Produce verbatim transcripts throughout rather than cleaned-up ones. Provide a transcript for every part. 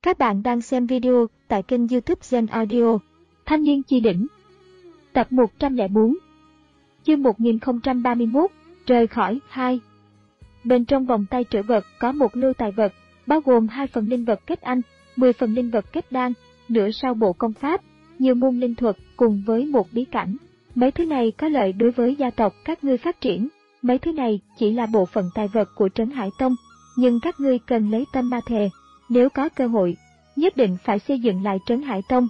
Các bạn đang xem video tại kênh YouTube Gen Audio. Thanh niên chi đỉnh. Tập một trăm lẻ bốn. Chương một nghìn không trăm ba mươi mốt. Rời khỏi hai. Bên trong vòng tay trữ vật có một lưu tài vật, bao gồm hai phần linh vật kết anh, mười phần linh vật kết đan, nửa sao bộ công pháp, nhiều môn linh thuật cùng với một bí cảnh. Mấy thứ này có lợi đối với gia tộc các ngươi phát triển. Mấy thứ này chỉ là bộ phận tài vật của Trấn Hải Tông, nhưng các ngươi cần lấy tâm ma thề. Nếu có cơ hội, nhất định phải xây dựng lại Trấn Hải Tông.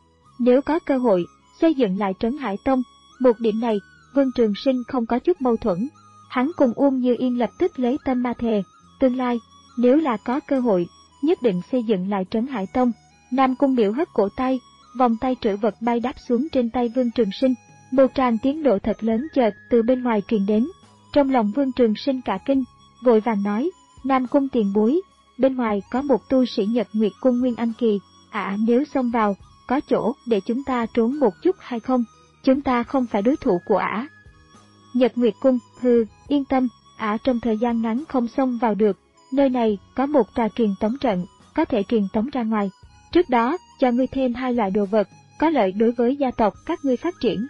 Nếu có cơ hội, xây dựng lại Trấn Hải Tông, một điểm này, Vương Trường Sinh không có chút mâu thuẫn. Hắn cùng Uông Như Yên lập tức lấy tâm ma thề, tương lai, nếu là có cơ hội, nhất định xây dựng lại Trấn Hải Tông. Nam Cung Miểu hất cổ tay, vòng tay trữ vật bay đáp xuống trên tay Vương Trường Sinh, một tràng tiếng nổ thật lớn chợt từ bên ngoài truyền đến. Trong lòng Vương Trường Sinh cả kinh, vội vàng nói, Nam Cung tiền bối, bên ngoài có một tu sĩ Nhật Nguyệt Cung Nguyên Anh Kỳ, ạ à, nếu xông vào, có chỗ để chúng ta trốn một chút hay không? Chúng ta không phải đối thủ của ả. Nhật Nguyệt Cung, hừ, yên tâm, ả trong thời gian ngắn không xông vào được, nơi này có một tòa truyền tống trận, có thể truyền tống ra ngoài. Trước đó, cho ngươi thêm hai loại đồ vật, có lợi đối với gia tộc các ngươi phát triển.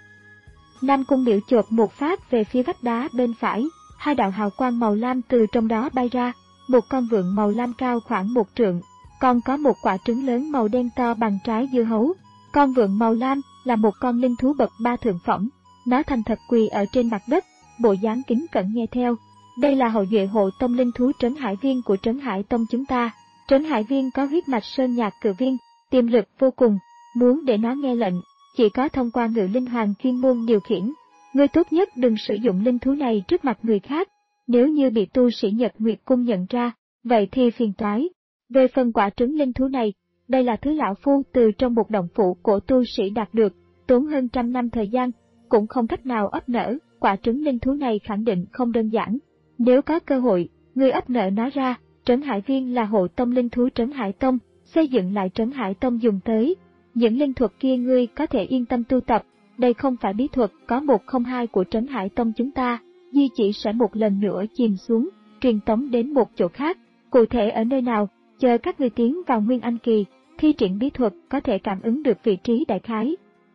Nam Cung Miểu chộp một phát về phía vách đá bên phải, hai đạo hào quang màu lam từ trong đó bay ra, một con vượn màu lam cao khoảng một trượng, còn có một quả trứng lớn màu đen to bằng trái dưa hấu. Con vượn màu lam là một con linh thú bậc ba thượng phẩm, nó thành thật quỳ ở trên mặt đất, bộ dáng kính cẩn nghe theo. Đây là hậu duệ hộ tông linh thú Trấn Hải Viên của Trấn Hải Tông chúng ta. Trấn Hải Viên có huyết mạch sơn nhạc cự viên, tiềm lực vô cùng, muốn để nó nghe lệnh, chỉ có thông qua ngự linh hoàng chuyên môn điều khiển. Ngươi tốt nhất đừng sử dụng linh thú này trước mặt người khác, nếu như bị tu sĩ Nhật Nguyệt Cung nhận ra, vậy thì phiền toái. Về phần quả trứng linh thú này, đây là thứ lão phu từ trong một động phủ của tu sĩ đạt được, tốn hơn trăm năm thời gian, cũng không cách nào ấp nở, quả trứng linh thú này khẳng định không đơn giản. Nếu có cơ hội, ngươi ấp nở nó ra, Trấn Hải Viên là hộ tông linh thú Trấn Hải Tông, xây dựng lại Trấn Hải Tông dùng tới. Những linh thuật kia ngươi có thể yên tâm tu tập, đây không phải bí thuật có một không hai của Trấn Hải Tông chúng ta, Di chỉ sẽ một lần nữa chìm xuống, truyền tống đến một chỗ khác, cụ thể ở nơi nào, chờ các ngươi tiến vào Nguyên Anh Kỳ, thi triển bí thuật có thể cảm ứng được vị trí đại khái.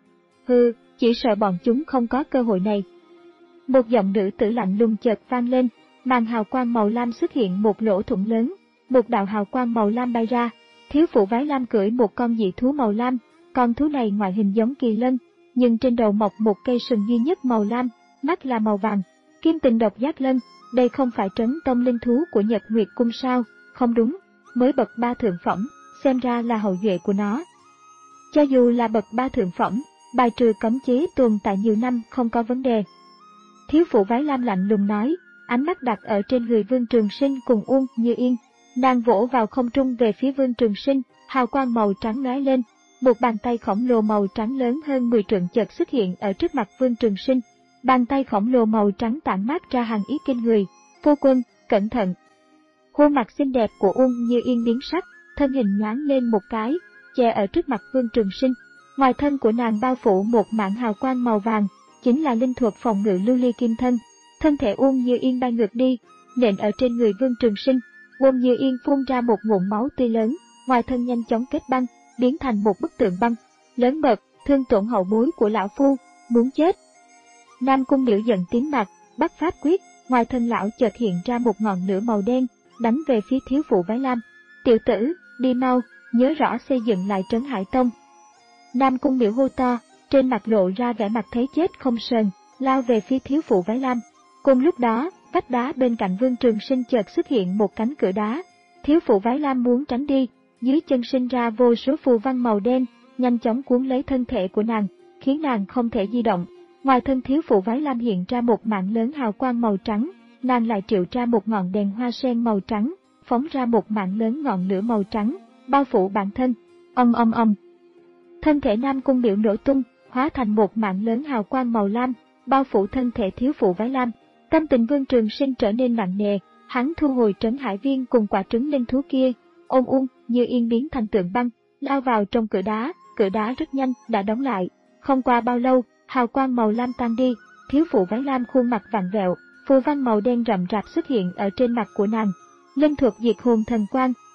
Hừ, chỉ sợ bọn chúng không có cơ hội này. Một giọng nữ tử lạnh lùng chợt vang lên, màn hào quang màu lam xuất hiện một lỗ thủng lớn, một đạo hào quang màu lam bay ra, thiếu phụ váy lam cưỡi một con dị thú màu lam, con thú này ngoại hình giống kỳ lân, nhưng trên đầu mọc một cây sừng duy nhất màu lam, mắt là màu vàng. Kim tình độc giác lân, đây không phải trấn tông linh thú của Nhật Nguyệt Cung sao? Không đúng, mới bậc ba thượng phẩm, xem ra là hậu duệ của nó. Cho dù là bậc ba thượng phẩm, bài trừ cấm chế tồn tại nhiều năm không có vấn đề. Thiếu phụ váy lam lạnh lùng nói, ánh mắt đặt ở trên người Vương Trường Sinh cùng Uông Như Yên, nàng vỗ vào không trung về phía Vương Trường Sinh, hào quang màu trắng lóe lên, một bàn tay khổng lồ màu trắng lớn hơn mười trượng chợt xuất hiện ở trước mặt Vương Trường Sinh. Bàn tay khổng lồ màu trắng tản mát ra hàng ý kinh người. Phu quân, cẩn thận. Khuôn mặt xinh đẹp của Uông Như Yên biến sắc, thân hình nhoáng lên một cái, che ở trước mặt Vương Trường Sinh. Ngoài thân của nàng bao phủ một mảng hào quang màu vàng, chính là linh thuật phòng ngự lưu ly kim thân. Thân thể Uông Như Yên bay ngược đi, nện ở trên người Vương Trường Sinh. Uông Như Yên phun ra một ngụm máu tươi lớn, ngoài thân nhanh chóng kết băng, biến thành một bức tượng băng. Lớn mật, thương tổn hậu bối của lão phu, muốn chết. Nam Cung Miểu giận tím mặt, bắt pháp quyết, ngoài thân lão chợt hiện ra một ngọn lửa màu đen, đánh về phía thiếu phụ váy lam. Tiểu tử, đi mau, nhớ rõ xây dựng lại Trấn Hải Tông. Nam Cung Miểu hô to, trên mặt lộ ra vẻ mặt thấy chết không sờn, lao về phía thiếu phụ váy lam. Cùng lúc đó, vách đá bên cạnh Vương Trường Sinh chợt xuất hiện một cánh cửa đá. Thiếu phụ váy lam muốn tránh đi, dưới chân sinh ra vô số phù văn màu đen, nhanh chóng cuốn lấy thân thể của nàng, khiến nàng không thể di động. Ngoài thân thiếu phụ váy lam hiện ra một mảng lớn hào quang màu trắng, nàng lại triệu ra một ngọn đèn hoa sen màu trắng, phóng ra một mảng lớn ngọn lửa màu trắng, bao phủ bản thân. Ong ong ong. Thân thể Nam Cung Miểu nổ tung, hóa thành một mảng lớn hào quang màu lam, bao phủ thân thể thiếu phụ váy lam. Tâm tình Vương Trường Sinh trở nên nặng nề, hắn thu hồi Trấn Hải Viên cùng quả trứng linh thú kia, ôm Uông Như Yên biến thành tượng băng, lao vào trong cửa đá. Cửa đá rất nhanh đã đóng lại. Không qua bao lâu, hào quang màu lam tan đi, thiếu phụ váy lam khuôn mặt vặn vẹo, phù văn màu đen rậm rạp xuất hiện ở trên mặt của nàng. Linh thuật diệt hồn thần quang,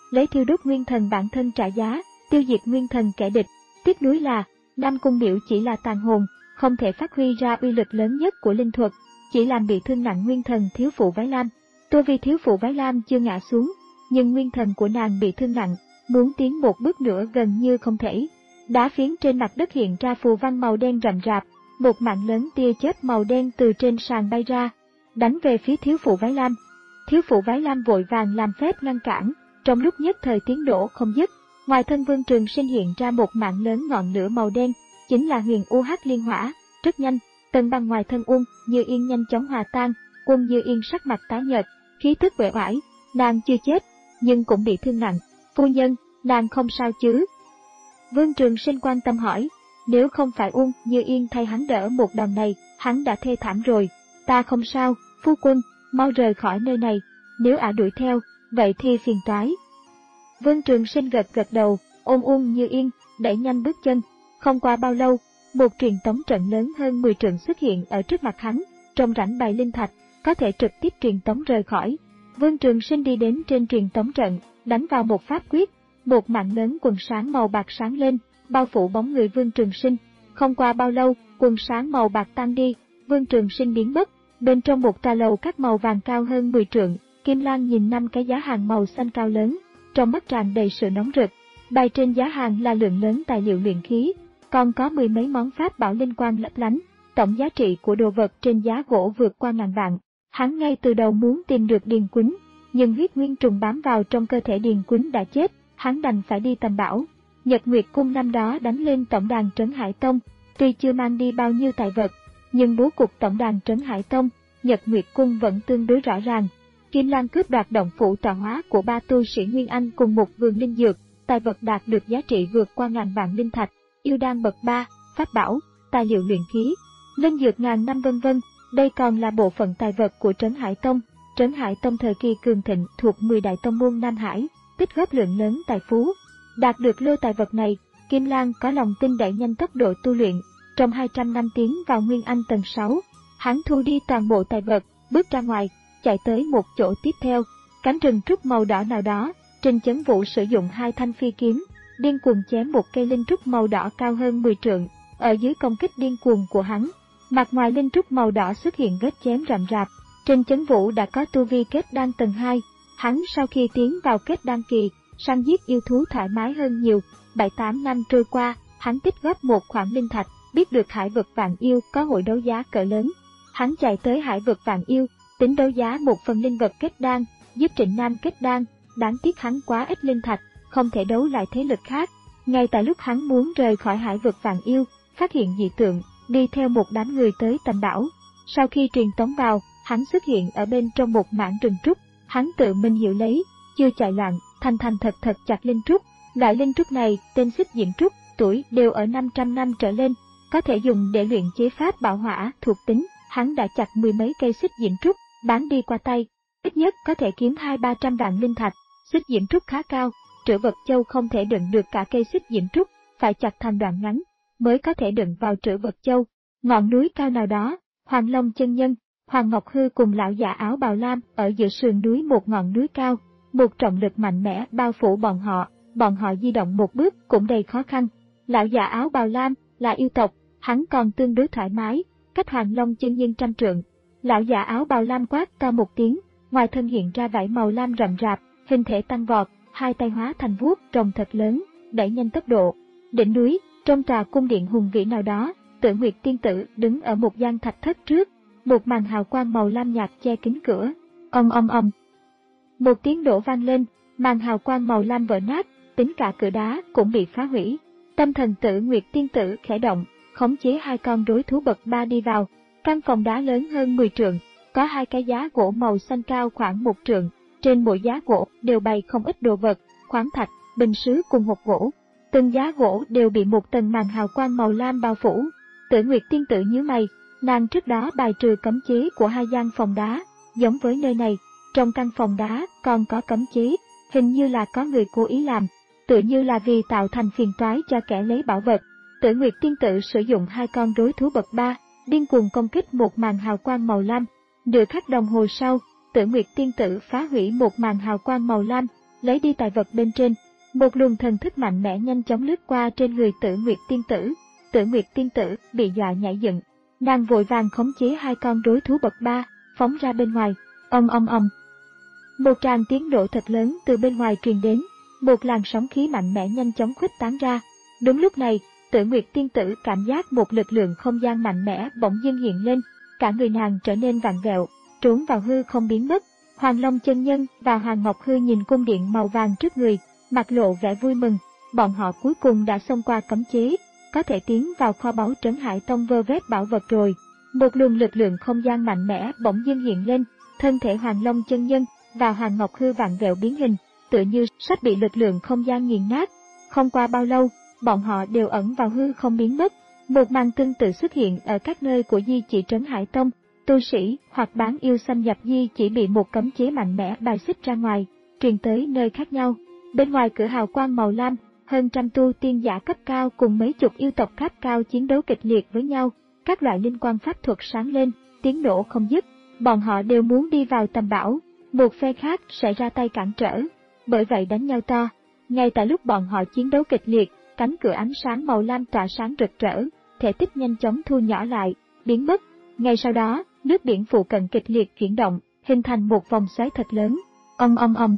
lấy thiêu đốt nguyên thần bản thân trả giá, tiêu diệt nguyên thần kẻ địch. Tiếc nuối là, Nam Cung Miểu chỉ là tàn hồn, không thể phát huy ra uy lực lớn nhất của linh thuật, chỉ làm bị thương nặng nguyên thần thiếu phụ Váy Lam. Tu vi thiếu phụ Váy Lam chưa ngã xuống, nhưng nguyên thần của nàng bị thương nặng, muốn tiến một bước nữa gần như không thể. Đá phiến trên mặt đất hiện ra phù văn màu đen rậm rạp, một mạng lớn tia chớp màu đen từ trên sàn bay ra, đánh về phía thiếu phụ Váy Lam. Thiếu phụ Váy Lam vội vàng làm phép ngăn cản, trong lúc nhất thời tiếng nổ không dứt. Ngoài thân Vương Trường Sinh hiện ra một mạng lớn ngọn lửa màu đen, chính là Huyền U Hắc Liên Hỏa. Rất nhanh, tầng băng ngoài thân Uông Như Yên nhanh chóng hòa tan. Uông Như Yên sắc mặt tái nhợt, khí tức uể oải, nàng chưa chết, nhưng cũng bị thương nặng. Phu nhân, nàng không sao chứ? Vương Trường Sinh quan tâm hỏi. Nếu không phải Uông Như Yên thay hắn đỡ một đòn này, hắn đã thê thảm rồi. Ta không sao, phu quân, mau rời khỏi nơi này. Nếu ả đuổi theo, vậy thì phiền toái. Vương Trường Sinh gật gật đầu, ôm Uông Như Yên, đẩy nhanh bước chân. Không qua bao lâu, một truyền tống trận lớn hơn mười trượng xuất hiện ở trước mặt hắn, trong rãnh bày linh thạch, có thể trực tiếp truyền tống rời khỏi. Vương Trường Sinh đi đến trên truyền tống trận, đánh vào một pháp quyết, một mạng lớn quần sáng màu bạc sáng lên, bao phủ bóng người Vương Trường Sinh. Không qua bao lâu, quần sáng màu bạc tan đi, Vương Trường Sinh biến mất. Bên trong một tòa lầu các màu vàng cao hơn mười trượng, Kim Lan nhìn năm cái giá hàng màu xanh cao lớn, trong mắt tràn đầy sự nóng rực. Bày trên giá hàng là lượng lớn tài liệu luyện khí, còn có mười mấy món pháp bảo linh quang lấp lánh. Tổng giá trị của đồ vật trên giá gỗ vượt qua ngàn vạn. Hắn ngay từ đầu muốn tìm được Điền Quýnh, nhưng huyết nguyên trùng bám vào trong cơ thể Điền Quýnh đã chết, hắn đành phải đi tầm bảo. Nhật Nguyệt Cung năm đó đánh lên tổng đàn Trấn Hải Tông, tuy chưa mang đi bao nhiêu tài vật, nhưng bố cục tổng đàn Trấn Hải Tông, Nhật Nguyệt Cung vẫn tương đối rõ ràng. Kim Lan cướp đoạt động phủ tọa hóa của ba tu sĩ Nguyên Anh cùng một vườn linh dược, tài vật đạt được giá trị vượt qua ngàn vạn linh thạch, yêu đan bậc ba, pháp bảo, tài liệu luyện khí, linh dược ngàn năm vân vân. Đây còn là bộ phận tài vật của Trấn Hải Tông. Trấn Hải Tông thời kỳ cường thịnh thuộc mười đại tông môn Nam Hải, tích góp lượng lớn tài phú. Đạt được lô tài vật này, Kim Lan có lòng tin đẩy nhanh tốc độ tu luyện, trong hai trăm năm tiến vào Nguyên Anh tầng sáu. Hắn thu đi toàn bộ tài vật, bước ra ngoài, chạy tới một chỗ tiếp theo, cánh rừng trúc màu đỏ nào đó. Trình Chấn Vũ sử dụng hai thanh phi kiếm, điên cuồng chém một cây linh trúc màu đỏ cao hơn mười trượng. Ở dưới công kích điên cuồng của hắn, mặt ngoài linh trúc màu đỏ xuất hiện vết chém rậm rạp. Trình Chấn Vũ đã có tu vi kết đan tầng hai, hắn sau khi tiến vào kết đan kỳ, săn giết yêu thú thoải mái hơn nhiều. Bảy tám năm trôi qua, hắn tích góp một khoản linh thạch, biết được Hải Vực Vạn Yêu có hội đấu giá cỡ lớn. Hắn chạy tới Hải Vực Vạn Yêu, tính đấu giá một phần linh vật kết đan, giúp Trịnh Nam kết đan. Đáng tiếc hắn quá ít linh thạch, không thể đấu lại thế lực khác. Ngay tại lúc hắn muốn rời khỏi Hải Vực Vạn Yêu, phát hiện dị tượng, đi theo một đám người tới tầm bảo. Sau khi truyền tống vào, hắn xuất hiện ở bên trong một mảng rừng trúc. Hắn tự mình hiểu lấy, chưa chạy loạn, thành thành thật thật chặt linh trúc. Loại linh trúc này tên Xích Diễm Trúc, tuổi đều ở năm trăm năm trở lên, có thể dùng để luyện chế pháp bảo hỏa thuộc tính. Hắn đã chặt mười mấy cây Xích Diễm Trúc, bán đi qua tay, ít nhất có thể kiếm hai ba trăm vạn linh thạch. Xích Diễm Trúc khá cao, trữ vật châu không thể đựng được cả cây Xích Diễm Trúc, phải chặt thành đoạn ngắn mới có thể đựng vào trữ vật châu. Ngọn núi cao nào đó, Hoàng Long Chân Nhân, Hoàng Ngọc Hư cùng lão già áo bào lam ở giữa sườn núi một ngọn núi cao, một trọng lực mạnh mẽ bao phủ bọn họ, bọn họ di động một bước cũng đầy khó khăn. Lão già áo bào lam là yêu tộc, hắn còn tương đối thoải mái, cách Hoàng Long Chân Nhân trăm trượng. Lão già áo bào lam quát to một tiếng, ngoài thân hiện ra vảy màu lam rậm rạp, hình thể tăng vọt, hai tay hóa thành vuốt rồng thật lớn, đẩy nhanh tốc độ. Đỉnh núi, trong tòa cung điện hùng vĩ nào đó, Tử Nguyệt tiên tử đứng ở một gian thạch thất trước, một màn hào quang màu lam nhạt che kín cửa. Ong ong ong. Một tiếng nổ vang lên, màn hào quang màu lam vỡ nát, tính cả cửa đá cũng bị phá hủy. Tâm thần Tử Nguyệt tiên tử khẽ động, khống chế hai con rối thú bậc ba đi vào. Căn phòng đá lớn hơn mười trượng, có hai cái giá gỗ màu xanh cao khoảng một trượng. Trên mỗi giá gỗ đều bày không ít đồ vật, khoáng thạch, bình sứ cùng hộp gỗ. Từng giá gỗ đều bị một tầng màn hào quang màu lam bao phủ. Tử Nguyệt tiên tử nhíu mày, nàng trước đó bài trừ cấm chế của hai gian phòng đá, giống với nơi này, trong căn phòng đá còn có cấm chế, hình như là có người cố ý làm, tựa như là vì tạo thành phiền toái cho kẻ lấy bảo vật. Tử Nguyệt tiên tử sử dụng hai con rối thú bậc ba, điên cuồng công kích một màn hào quang màu lam. Nửa khắc đồng hồ sau, Tử Nguyệt tiên tử phá hủy một màn hào quang màu lam, lấy đi tài vật bên trên. Một luồng thần thức mạnh mẽ nhanh chóng lướt qua trên người Tử Nguyệt tiên tử. Tử Nguyệt tiên tử bị dọa nhảy dựng, nàng vội vàng khống chế hai con rối thú bậc ba, phóng ra bên ngoài. Ầm ầm ầm. Một tràng tiếng nổ thật lớn từ bên ngoài truyền đến, một làn sóng khí mạnh mẽ nhanh chóng khuếch tán ra. Đúng lúc này, Tử Nguyệt tiên tử cảm giác một lực lượng không gian mạnh mẽ bỗng dưng hiện lên, cả người nàng trở nên vặn vẹo, trốn vào hư không biến mất. Hoàng Long chân nhân và Hoàng Ngọc Hư nhìn cung điện màu vàng trước người, mặt lộ vẻ vui mừng, bọn họ cuối cùng đã xông qua cấm chế, có thể tiến vào kho báu Trấn Hải Tông vơ vét bảo vật rồi. Một luồng lực lượng không gian mạnh mẽ bỗng dưng hiện lên, thân thể Hoàng Long chân nhân và Hoàng Ngọc Hư vặn vẹo biến hình, tựa như sắp bị lực lượng không gian nghiền nát. Không qua bao lâu, bọn họ đều ẩn vào hư không biến mất. Một màn tương tự xuất hiện ở các nơi của di chỉ Trấn Hải Tông, tu sĩ hoặc bán yêu xâm nhập di chỉ bị một cấm chế mạnh mẽ bài xích ra ngoài, truyền tới nơi khác nhau. Bên ngoài cửa hào quang màu lam, hơn trăm tu tiên giả cấp cao cùng mấy chục yêu tộc cấp cao chiến đấu kịch liệt với nhau, các loại linh quang pháp thuật sáng lên, tiếng nổ không dứt. Bọn họ đều muốn đi vào tầm bão, một phe khác sẽ ra tay cản trở, bởi vậy đánh nhau to. Ngay tại lúc bọn họ chiến đấu kịch liệt, cánh cửa ánh sáng màu lam tỏa sáng rực rỡ, thể tích nhanh chóng thu nhỏ lại, biến mất. Ngay sau đó, nước biển phụ cận kịch liệt chuyển động, hình thành một vòng xoáy thật lớn. Ầm ầm ầm.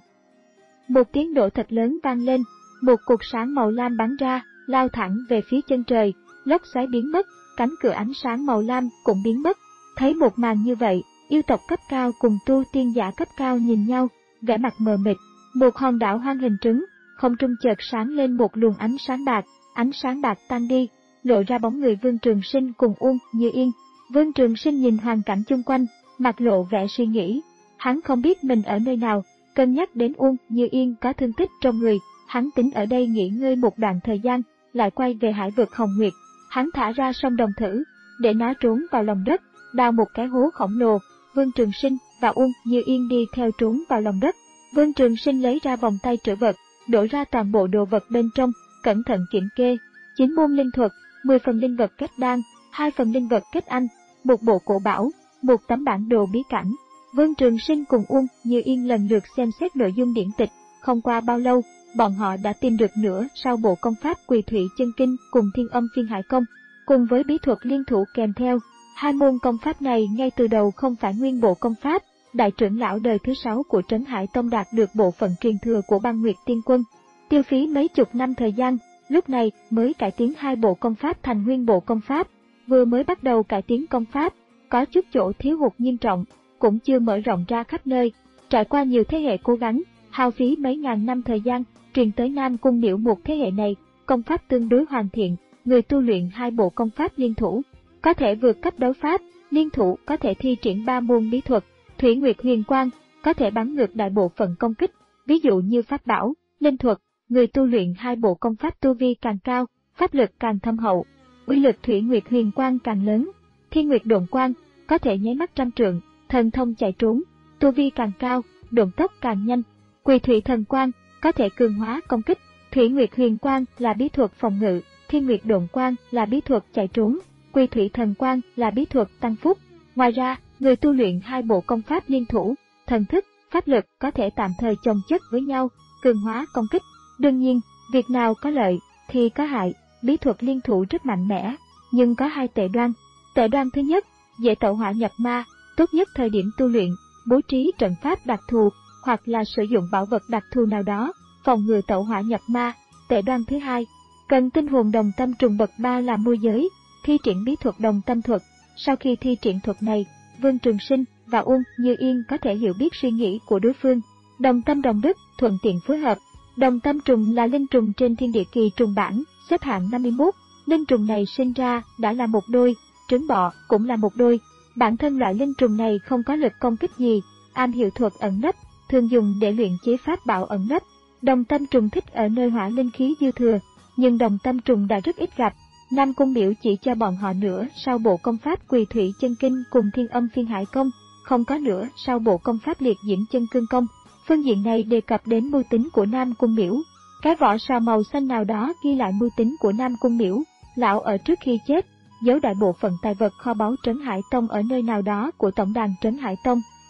Một tiếng nổ thật lớn vang lên, một cột sáng màu lam bắn ra, lao thẳng về phía chân trời, lốc xoáy biến mất, cánh cửa ánh sáng màu lam cũng biến mất. Thấy một màn như vậy, yêu tộc cấp cao cùng tu tiên giả cấp cao nhìn nhau, vẻ mặt mờ mịt. Một hòn đảo hoang hình trứng, không trung chợt sáng lên một luồng ánh sáng bạc, ánh sáng bạc tan đi, lộ ra bóng người Vương Trường Sinh cùng Uông Như Yên. Vương Trường Sinh nhìn hoàn cảnh chung quanh, mặt lộ vẻ suy nghĩ. Hắn không biết mình ở nơi nào, cân nhắc đến Uông Như Yên có thương tích trong người, hắn tính ở đây nghỉ ngơi một đoạn thời gian, lại quay về hải vực Hồng Nguyệt. Hắn thả ra sông Đồng Thử, để nó trốn vào lòng đất, đào một cái hố khổng lồ. Vương Trường Sinh và Uông Như Yên đi theo trốn vào lòng đất. Vương Trường Sinh lấy ra vòng tay trữ vật, đổ ra toàn bộ đồ vật bên trong, cẩn thận kiểm kê. Chín môn linh thuật, mười phần linh vật kết đan, hai phần linh vật kết anh, một bộ cổ bảo, một tấm bản đồ bí cảnh. Vương Trường Sinh cùng Uông Như Yên lần lượt xem xét nội dung điển tịch. Không qua bao lâu, bọn họ đã tìm được nửa sau bộ công pháp Quỳ Thủy Chân Kinh cùng Thiên Âm Phiên Hải Công, cùng với bí thuật liên thủ kèm theo. Hai môn công pháp này ngay từ đầu không phải nguyên bộ công pháp. Đại trưởng lão đời thứ sáu của Trấn Hải Tông đạt được bộ phận truyền thừa của Băng Nguyệt Tiên Quân, tiêu phí mấy chục năm thời gian, lúc này mới cải tiến hai bộ công pháp thành nguyên bộ công pháp. Vừa mới bắt đầu cải tiến công pháp, có chút chỗ thiếu hụt nghiêm trọng, cũng chưa mở rộng ra khắp nơi. Trải qua nhiều thế hệ cố gắng, hao phí mấy ngàn năm thời gian, truyền tới Nam Cung Miễu một thế hệ này, công pháp tương đối hoàn thiện, người tu luyện hai bộ công pháp liên thủ, có thể vượt cấp đấu pháp, liên thủ có thể thi triển ba môn bí thuật. Thủy Nguyệt Huyền Quang có thể bắn ngược đại bộ phận công kích, ví dụ như pháp bảo, linh thuật, người tu luyện hai bộ công pháp tu vi càng cao, pháp lực càng thâm hậu, uy lực Thủy Nguyệt Huyền Quang càng lớn. Thiên Nguyệt Độn Quang có thể nháy mắt trăm trượng, thần thông chạy trốn, tu vi càng cao, độn tốc càng nhanh. Quỳ Thủy Thần Quang có thể cường hóa công kích, Thủy Nguyệt Huyền Quang là bí thuật phòng ngự, Thiên Nguyệt Độn Quang là bí thuật chạy trốn, Quỳ Thủy Thần Quang là bí thuật tăng phúc. Ngoài ra, người tu luyện hai bộ công pháp liên thủ, thần thức, pháp lực có thể tạm thời chồng chất với nhau, cường hóa công kích. Đương nhiên, việc nào có lợi thì có hại, bí thuật liên thủ rất mạnh mẽ, nhưng có hai tệ đoan. Tệ đoan thứ nhất, dễ tẩu hỏa nhập ma, tốt nhất thời điểm tu luyện, bố trí trận pháp đặc thù, hoặc là sử dụng bảo vật đặc thù nào đó, phòng ngừa tẩu hỏa nhập ma. Tệ đoan thứ hai, cần tinh hồn đồng tâm trùng bậc ba làm môi giới, thi triển bí thuật đồng tâm thuật. Sau khi thi triển thuật này, Vương Trường Sinh và Uông Như Yên có thể hiểu biết suy nghĩ của đối phương. Đồng tâm đồng đức, thuận tiện phối hợp. Đồng tâm trùng là linh trùng trên thiên địa kỳ trùng bảng, xếp hạng năm mươi mốt. Linh trùng này sinh ra đã là một đôi, trứng bọ cũng là một đôi. Bản thân loại linh trùng này không có lực công kích gì, am hiểu thuật ẩn nấp, thường dùng để luyện chế pháp bảo ẩn nấp. Đồng tâm trùng thích ở nơi hỏa linh khí dư thừa, nhưng đồng tâm trùng đã rất ít gặp. Nam Cung Miễu chỉ cho bọn họ nữa sau bộ công pháp Quỳ Thủy Chân Kinh cùng Thiên Âm Phiên Hải Công, không có nữa sau bộ công pháp Liệt Diễm Chân Cương Công. Phương diện này đề cập đến mưu tính của Nam Cung Miễu. Cái vỏ sò màu xanh nào đó ghi lại mưu tính của Nam Cung Miễu. Lão ở trước khi chết, giấu đại bộ phận tài vật kho báu Trấn Hải Tông ở nơi nào đó của tổng đàn Trấn Hải Tông.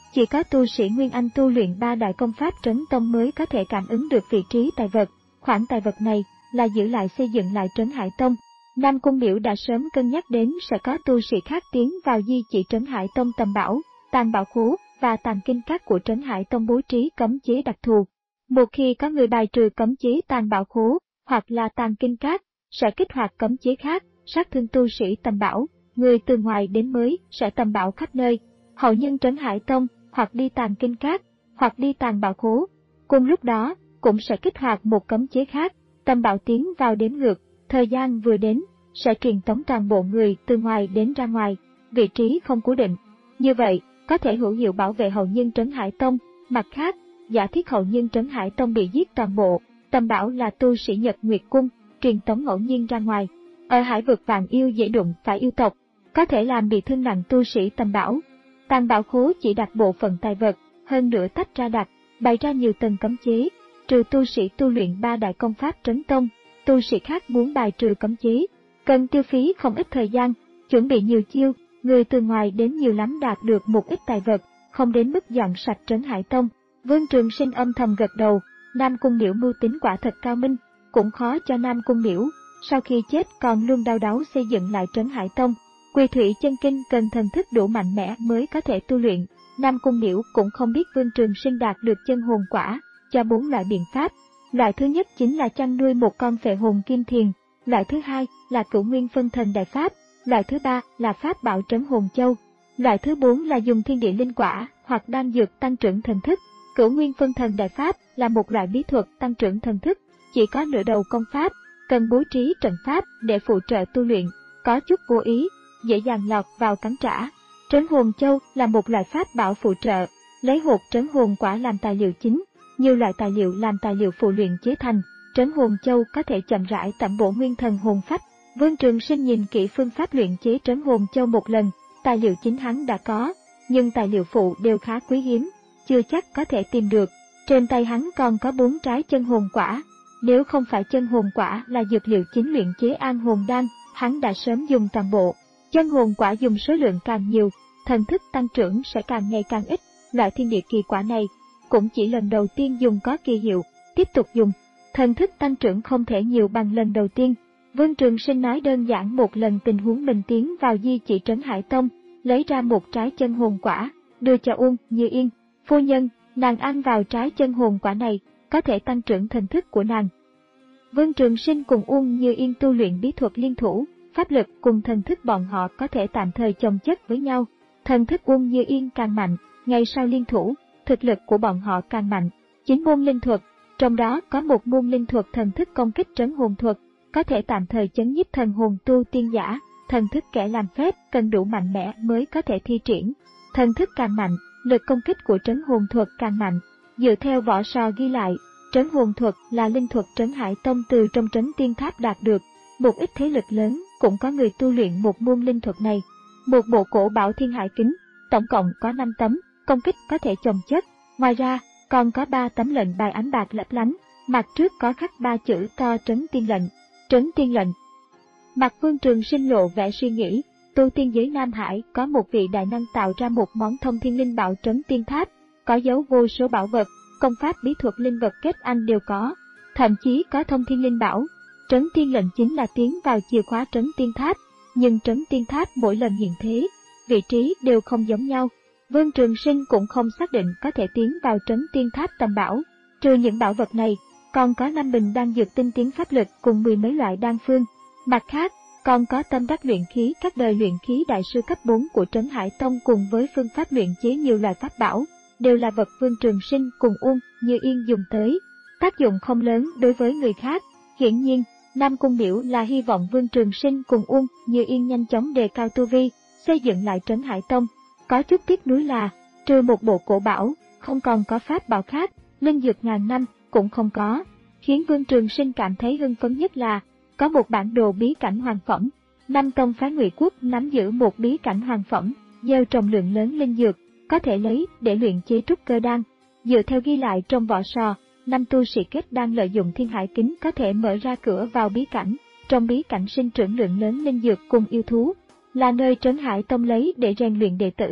Chỉ có tu sĩ Nguyên Anh tu luyện ba đại công pháp trấn tông mới có thể cảm ứng được vị trí tài vật. Khoản tài vật này là giữ lại xây dựng lại Trấn Hải Tông. Nam Cung Miểu đã sớm cân nhắc đến sẽ có tu sĩ khác tiến vào di chỉ Trấn Hải Tông tầm bảo, tàng bảo khố và tàng kinh các của Trấn Hải Tông bố trí cấm chế đặc thù. Một khi có người bài trừ cấm chế tàng bảo khố hoặc là tàng kinh các, sẽ kích hoạt cấm chế khác, sát thương tu sĩ tầm bảo. Người từ ngoài đến mới sẽ tầm bảo khắp nơi. Hậu nhân Trấn Hải Tông hoặc đi tàng kinh các, hoặc đi tàng bảo khố. Cùng lúc đó, cũng sẽ kích hoạt một cấm chế khác, tầm bảo tiến vào đếm ngược, thời gian vừa đến, sẽ truyền tống toàn bộ người từ ngoài đến ra ngoài, vị trí không cố định. Như vậy, có thể hữu hiệu bảo vệ hậu nhân Trấn Hải Tông. Mặt khác, giả thiết hậu nhân Trấn Hải Tông bị giết toàn bộ, tầm bảo là tu sĩ Nhật Nguyệt Cung, truyền tống ngẫu nhiên ra ngoài. Ở hải vực vàng yêu dễ đụng phải yêu tộc, có thể làm bị thương nặng tu sĩ tầm bảo. Tàng bảo khố chỉ đặt bộ phận tài vật, hơn nữa tách ra đặt, bày ra nhiều tầng cấm chế, trừ tu sĩ tu luyện ba đại công pháp trấn tông, tu sĩ khác muốn bài trừ cấm chế, cần tiêu phí không ít thời gian, chuẩn bị nhiều chiêu, người từ ngoài đến nhiều lắm đạt được một ít tài vật, không đến mức dọn sạch Trấn Hải Tông. Vương Trường Sinh âm thầm gật đầu, Nam Cung Miểu mưu tính quả thật cao minh, cũng khó cho Nam Cung Miểu, sau khi chết còn luôn đau đáu xây dựng lại Trấn Hải Tông. Quỳ Thủy Chân Kinh cần thần thức đủ mạnh mẽ mới có thể tu luyện. Nam Cung Miểu cũng không biết Vương Trường Sinh đạt được chân hồn quả, cho bốn loại biện pháp. Loại thứ nhất chính là chăn nuôi một con phệ hồn kim thiền, loại thứ hai là cửu nguyên phân thần đại pháp, loại thứ ba là pháp bảo trấn hồn châu, loại thứ bốn là dùng thiên địa linh quả hoặc đan dược tăng trưởng thần thức. Cửu nguyên phân thần đại pháp là một loại bí thuật tăng trưởng thần thức, chỉ có nửa đầu công pháp, cần bố trí trận pháp để phụ trợ tu luyện, có chút vô ý, dễ dàng lọt vào cắn trả. Trấn hồn châu là một loại pháp bảo phụ trợ, lấy hột trấn hồn quả làm tài liệu chính, nhiều loại tài liệu làm tài liệu phụ luyện chế thành. Trấn hồn châu có thể chậm rãi tẩm bổ nguyên thần hồn phách. Vương Trường Sinh nhìn kỹ phương pháp luyện chế trấn hồn châu một lần, tài liệu chính hắn đã có, nhưng tài liệu phụ đều khá quý hiếm, chưa chắc có thể tìm được. Trên tay hắn còn có bốn trái chân hồn quả, nếu không phải chân hồn quả là dược liệu chính luyện chế an hồn đan, hắn đã sớm dùng toàn bộ. Chân hồn quả dùng số lượng càng nhiều, thần thức tăng trưởng sẽ càng ngày càng ít. Loại thiên địa kỳ quả này cũng chỉ lần đầu tiên dùng có kỳ hiệu, tiếp tục dùng, thần thức tăng trưởng không thể nhiều bằng lần đầu tiên. Vương Trường Sinh nói đơn giản một lần tình huống mình tiến vào di chỉ Trấn Hải Tông, lấy ra một trái chân hồn quả, đưa cho Uông Như Yên. Phu nhân, nàng ăn vào trái chân hồn quả này, có thể tăng trưởng thần thức của nàng. Vương Trường Sinh cùng Uông Như Yên tu luyện bí thuật liên thủ, pháp lực cùng thần thức bọn họ có thể tạm thời chồng chất với nhau. Thần thức Uông Như Yên càng mạnh, ngày sau liên thủ, thực lực của bọn họ càng mạnh. Chín môn linh thuật, trong đó có một môn linh thuật thần thức công kích trấn hồn thuật, có thể tạm thời chấn nhiếp thần hồn tu tiên giả. Thần thức kẻ làm phép cần đủ mạnh mẽ mới có thể thi triển. Thần thức càng mạnh, lực công kích của trấn hồn thuật càng mạnh. Dựa theo vỏ sò ghi lại, trấn hồn thuật là linh thuật Trấn Hải Tông từ trong Trấn Tiên Tháp đạt được. Một ít thế lực lớn cũng có người tu luyện một môn linh thuật này. Một bộ cổ bảo Thiên Hải Kính, tổng cộng có năm tấm, công kích có thể chồng chất. Ngoài ra, còn có ba tấm lệnh bài ánh bạc lấp lánh, mặt trước có khắc ba chữ to Trấn Tiên lệnh. Trấn Tiên lệnh. Mặt Vương Trường Sinh lộ vẻ suy nghĩ, tu tiên giới Nam Hải có một vị đại năng tạo ra một món thông thiên linh bảo Trấn Tiên Tháp, có dấu vô số bảo vật, công pháp bí thuật linh vật kết anh đều có, thậm chí có thông thiên linh bảo. Trấn Tiên lệnh chính là tiến vào chìa khóa Trấn Tiên Tháp, nhưng Trấn Tiên Tháp mỗi lần hiện thế, vị trí đều không giống nhau. Vương Trường Sinh cũng không xác định có thể tiến vào Trấn Tiên Tháp tầm bảo. Trừ những bảo vật này, còn có năm bình đan dược tinh tiến pháp lực cùng mười mấy loại đan phương. Mặt khác, còn có tâm đắc luyện khí các đời luyện khí đại sư cấp bốn của Trấn Hải Tông cùng với phương pháp luyện chế nhiều loại pháp bảo, đều là vật Vương Trường Sinh cùng Uông Như Yên dùng tới. Tác dụng không lớn đối với người khác. Hiển nhiên, Nam Cung Miểu là hy vọng Vương Trường Sinh cùng Uông Như Yên nhanh chóng đề cao tu vi, xây dựng lại Trấn Hải Tông. Có chút tiếc nuối là, trừ một bộ cổ bảo, không còn có pháp bảo khác, linh dược ngàn năm cũng không có. Khiến Vương Trường Sinh cảm thấy hưng phấn nhất là, có một bản đồ bí cảnh hoàng phẩm. Năm tông phái Ngụy Quốc nắm giữ một bí cảnh hoàng phẩm, gieo trồng lượng lớn linh dược, có thể lấy để luyện chế trúc cơ đan. Dựa theo ghi lại trong vỏ sò, năm tu sĩ kết đan lợi dụng Thiên Hải Kính có thể mở ra cửa vào bí cảnh. Trong bí cảnh sinh trưởng lượng lớn linh dược cùng yêu thú, là nơi Trấn Hải Tông lấy để rèn luyện đệ tử.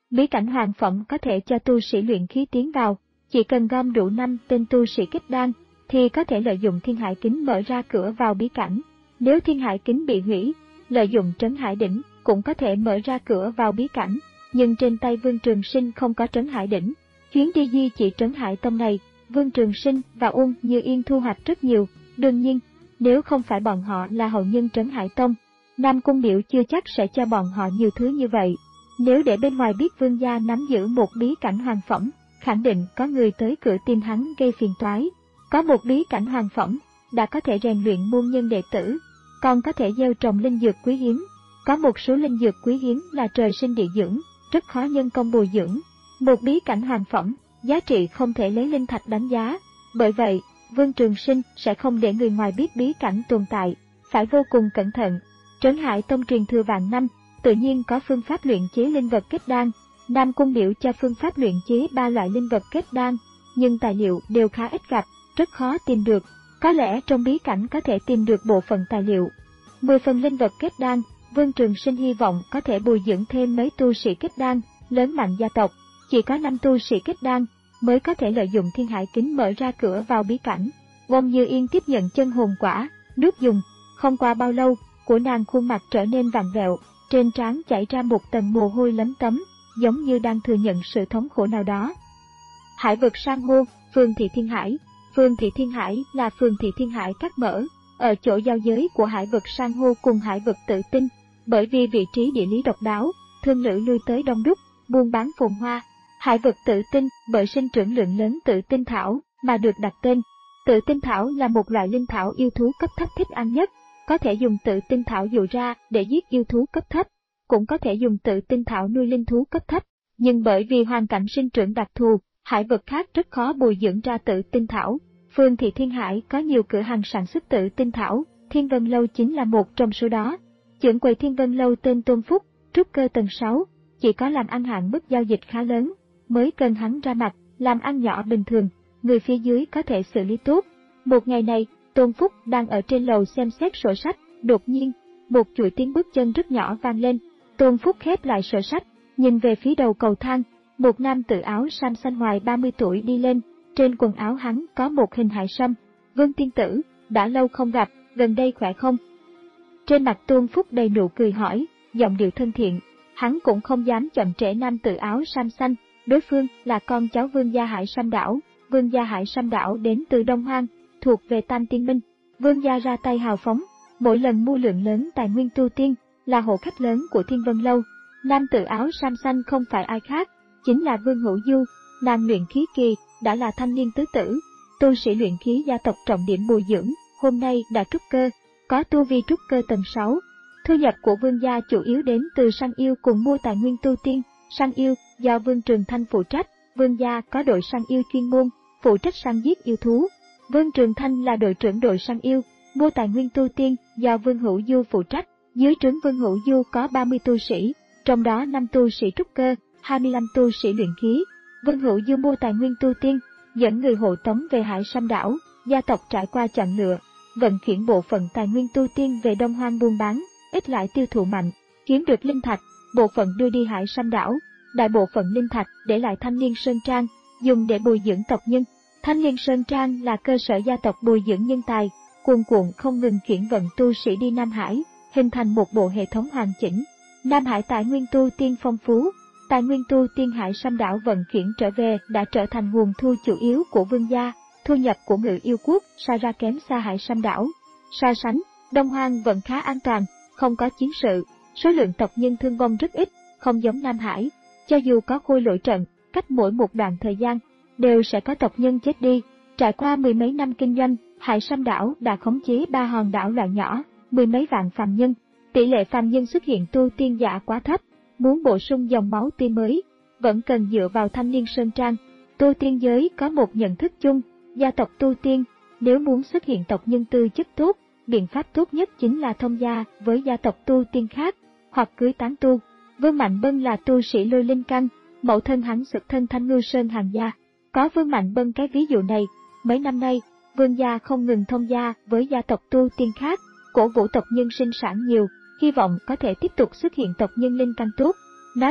Bí cảnh hoàng phẩm có thể cho tu sĩ luyện khí tiến vào, chỉ cần gom đủ năm tên tu sĩ kết đan, thì có thể lợi dụng thiên hải kính mở ra cửa vào bí cảnh. Nếu thiên hải kính bị hủy, lợi dụng trấn hải đỉnh cũng có thể mở ra cửa vào bí cảnh, nhưng trên tay Vương Trường Sinh không có trấn hải đỉnh. Chuyến đi di chỉ trấn hải tông này, Vương Trường Sinh và Uông Như Yên thu hoạch rất nhiều. Đương nhiên, nếu không phải bọn họ là hậu nhân trấn hải tông, Nam Cung Miểu chưa chắc sẽ cho bọn họ nhiều thứ như vậy. Nếu để bên ngoài biết Vương gia nắm giữ một bí cảnh hoàng phẩm, khẳng định có người tới cửa tìm hắn gây phiền toái. Có một bí cảnh hoàng phẩm, đã có thể rèn luyện môn nhân đệ tử, còn có thể gieo trồng linh dược quý hiếm. Có một số linh dược quý hiếm là trời sinh địa dưỡng, rất khó nhân công bồi dưỡng. Một bí cảnh hoàng phẩm, giá trị không thể lấy linh thạch đánh giá. Bởi vậy, Vương Trường Sinh sẽ không để người ngoài biết bí cảnh tồn tại, phải vô cùng cẩn thận. Trấn Hải Tông truyền thừa vạn năm, tự nhiên có phương pháp luyện chế linh vật kết đan. Nam Cung Miểu cho phương pháp luyện chế ba loại linh vật kết đan, nhưng tài liệu đều khá ít gặp, rất khó tìm được. Có lẽ trong bí cảnh có thể tìm được bộ phận tài liệu. mười phần linh vật kết đan, Vương Trường Sinh hy vọng có thể bồi dưỡng thêm mấy tu sĩ kết đan, lớn mạnh gia tộc. Chỉ có năm tu sĩ kết đan mới có thể lợi dụng thiên hải kính mở ra cửa vào bí cảnh. Uông Như Yên tiếp nhận chân hồn quả, nước dùng. Không qua bao lâu, của nàng khuôn mặt trở nên vặn vẹo, trên trán chảy ra một tầng mồ hôi lấm tấm, giống như đang thừa nhận sự thống khổ nào đó. Hải vực san hô, Phường Thị Thiên Hải. Phường Thị Thiên Hải là phường Thị Thiên Hải cắt mở, ở chỗ giao giới của hải vực san hô cùng hải vực Tự Tinh. Bởi vì vị trí địa lý độc đáo, thương lữ lui tới đông đúc, buôn bán phồn hoa. Hải vực Tự Tinh bởi sinh trưởng lượng lớn Tự Tinh thảo mà được đặt tên. Tự Tinh thảo là một loại linh thảo yêu thú cấp thấp thích ăn nhất, có thể dùng Tự Tinh thảo dụ ra để giết yêu thú cấp thấp, cũng có thể dùng Tự Tinh thảo nuôi linh thú cấp thấp. Nhưng bởi vì hoàn cảnh sinh trưởng đặc thù, hải vực khác rất khó bồi dưỡng ra Tự Tinh thảo. Phường Thị Thiên Hải có nhiều cửa hàng sản xuất Tự Tinh thảo, Thiên Vân Lâu chính là một trong số đó. Trưởng quầy Thiên Vân Lâu tên Tôn Phúc, trúc cơ tầng sáu, chỉ có làm ăn hạn mức giao dịch khá lớn, mới cần hắn ra mặt, làm ăn nhỏ bình thường, người phía dưới có thể xử lý tốt. Một ngày này, Tôn Phúc đang ở trên lầu xem xét sổ sách, đột nhiên, một chuỗi tiếng bước chân rất nhỏ vang lên. Tôn Phúc khép lại sổ sách, nhìn về phía đầu cầu thang, một nam tử áo sam xanh ngoài ba mươi tuổi đi lên, trên quần áo hắn có một hình hải sâm. Vương tiên tử, đã lâu không gặp, gần đây khỏe không? Trên mặt Tôn Phúc đầy nụ cười hỏi, giọng điệu thân thiện. Hắn cũng không dám chậm trễ nam tử áo sam xanh, đối phương là con cháu Vương gia Hải Sâm Đảo. Vương gia Hải Sâm Đảo đến từ Đông Hoang, thuộc về Tam Tiên Minh. Vương gia ra tay hào phóng, mỗi lần mua lượng lớn tài nguyên tu tiên, là hộ khách lớn của Thiên Vân Lâu. Nam tử áo sam xanh không phải ai khác, chính là Vương Hữu Du, nàng luyện khí kỳ, đã là thanh niên tứ tử, tu sĩ luyện khí gia tộc trọng điểm bồi dưỡng, hôm nay đã trúc cơ, có tu vi trúc cơ tầng sáu. Thu nhập của Vương gia chủ yếu đến từ săn yêu cùng mua tài nguyên tu tiên. Săn yêu do Vương Trường Thanh phụ trách, Vương gia có đội săn yêu chuyên môn, phụ trách săn giết yêu thú. Vương Trường Thanh là đội trưởng đội săn yêu, mua tài nguyên tu tiên do Vương Hữu Du phụ trách. Dưới trướng Vương Hữu Du có ba mươi tu sĩ, trong đó năm tu sĩ trúc cơ, hai mươi lăm tu sĩ luyện khí. Vương Hữu Du mua tài nguyên tu tiên, dẫn người hộ tống về Hải Sâm Đảo, gia tộc trải qua chọn lựa, vận chuyển bộ phận tài nguyên tu tiên về Đông Hoang buôn bán, ít lại tiêu thụ mạnh, kiếm được linh thạch, bộ phận đưa đi Hải Sâm Đảo, đại bộ phận linh thạch để lại Thanh Liên Sơn Trang, dùng để bồi dưỡng tộc nhân. Thanh Liên Sơn Trang là cơ sở gia tộc bồi dưỡng nhân tài, cuồn cuộn không ngừng chuyển vận tu sĩ đi Nam Hải, hình thành một bộ hệ thống hoàn chỉnh. Nam Hải tài nguyên tu tiên phong phú, tài nguyên tu tiên Hải Sâm Đảo vận chuyển trở về đã trở thành nguồn thu chủ yếu của Vương gia. Thu nhập của Ngự Yêu Quốc xa ra kém xa Hải Sâm Đảo. So sánh, Đông Hoang vẫn khá an toàn, không có chiến sự, số lượng tộc nhân thương vong rất ít, không giống Nam Hải. Cho dù có khôi lỗi trận, cách mỗi một đoạn thời gian, đều sẽ có tộc nhân chết đi. Trải qua mười mấy năm kinh doanh, Hải Sâm Đảo đã khống chế ba hòn đảo loại nhỏ, mười mấy vạn phàm nhân. Tỷ lệ phàm nhân xuất hiện tu tiên giả quá thấp, muốn bổ sung dòng máu tươi mới, vẫn cần dựa vào Thanh Liên Sơn Trang. Tu tiên giới có một nhận thức chung, gia tộc tu tiên, nếu muốn xuất hiện tộc nhân tư chất tốt, biện pháp tốt nhất chính là thông gia với gia tộc tu tiên khác, hoặc cưới tán tu. Vương Mạnh Bân là tu sĩ Lôi Linh Căn, mẫu thân hắn xuất thân Thanh Ngưu Sơn hàng gia. Có Vương Mạnh Bân cái ví dụ này, mấy năm nay, Vương gia không ngừng thông gia với gia tộc tu tiên khác, cổ vũ tộc nhân sinh sản nhiều, hy vọng có thể tiếp tục xuất hiện tộc nhân linh căn tốt. Nói thật,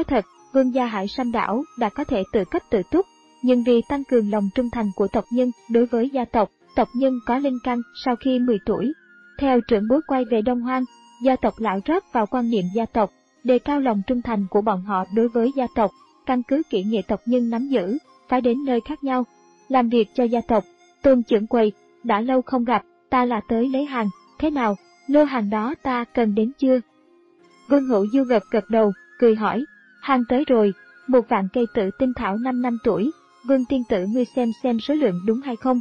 Vương gia Hải Sam đảo đã có thể tự cấp tự túc, nhưng vì tăng cường lòng trung thành của tộc nhân đối với gia tộc, tộc nhân có linh căn sau khi mười tuổi. Theo trưởng bối quay về Đông Hoang, gia tộc lão rót vào quan niệm gia tộc, đề cao lòng trung thành của bọn họ đối với gia tộc, căn cứ kỹ nghệ tộc nhân nắm giữ, phải đến nơi khác nhau, làm việc cho gia tộc. Tôn trưởng quầy, đã lâu không gặp, ta là tới lấy hàng, thế nào, lô hàng đó ta cần đến chưa? Vương Hữu Du gật gật đầu, cười hỏi, hàng tới rồi, một vạn cây tử tinh thảo năm năm tuổi, Vương tiên tử ngươi xem xem số lượng đúng hay không.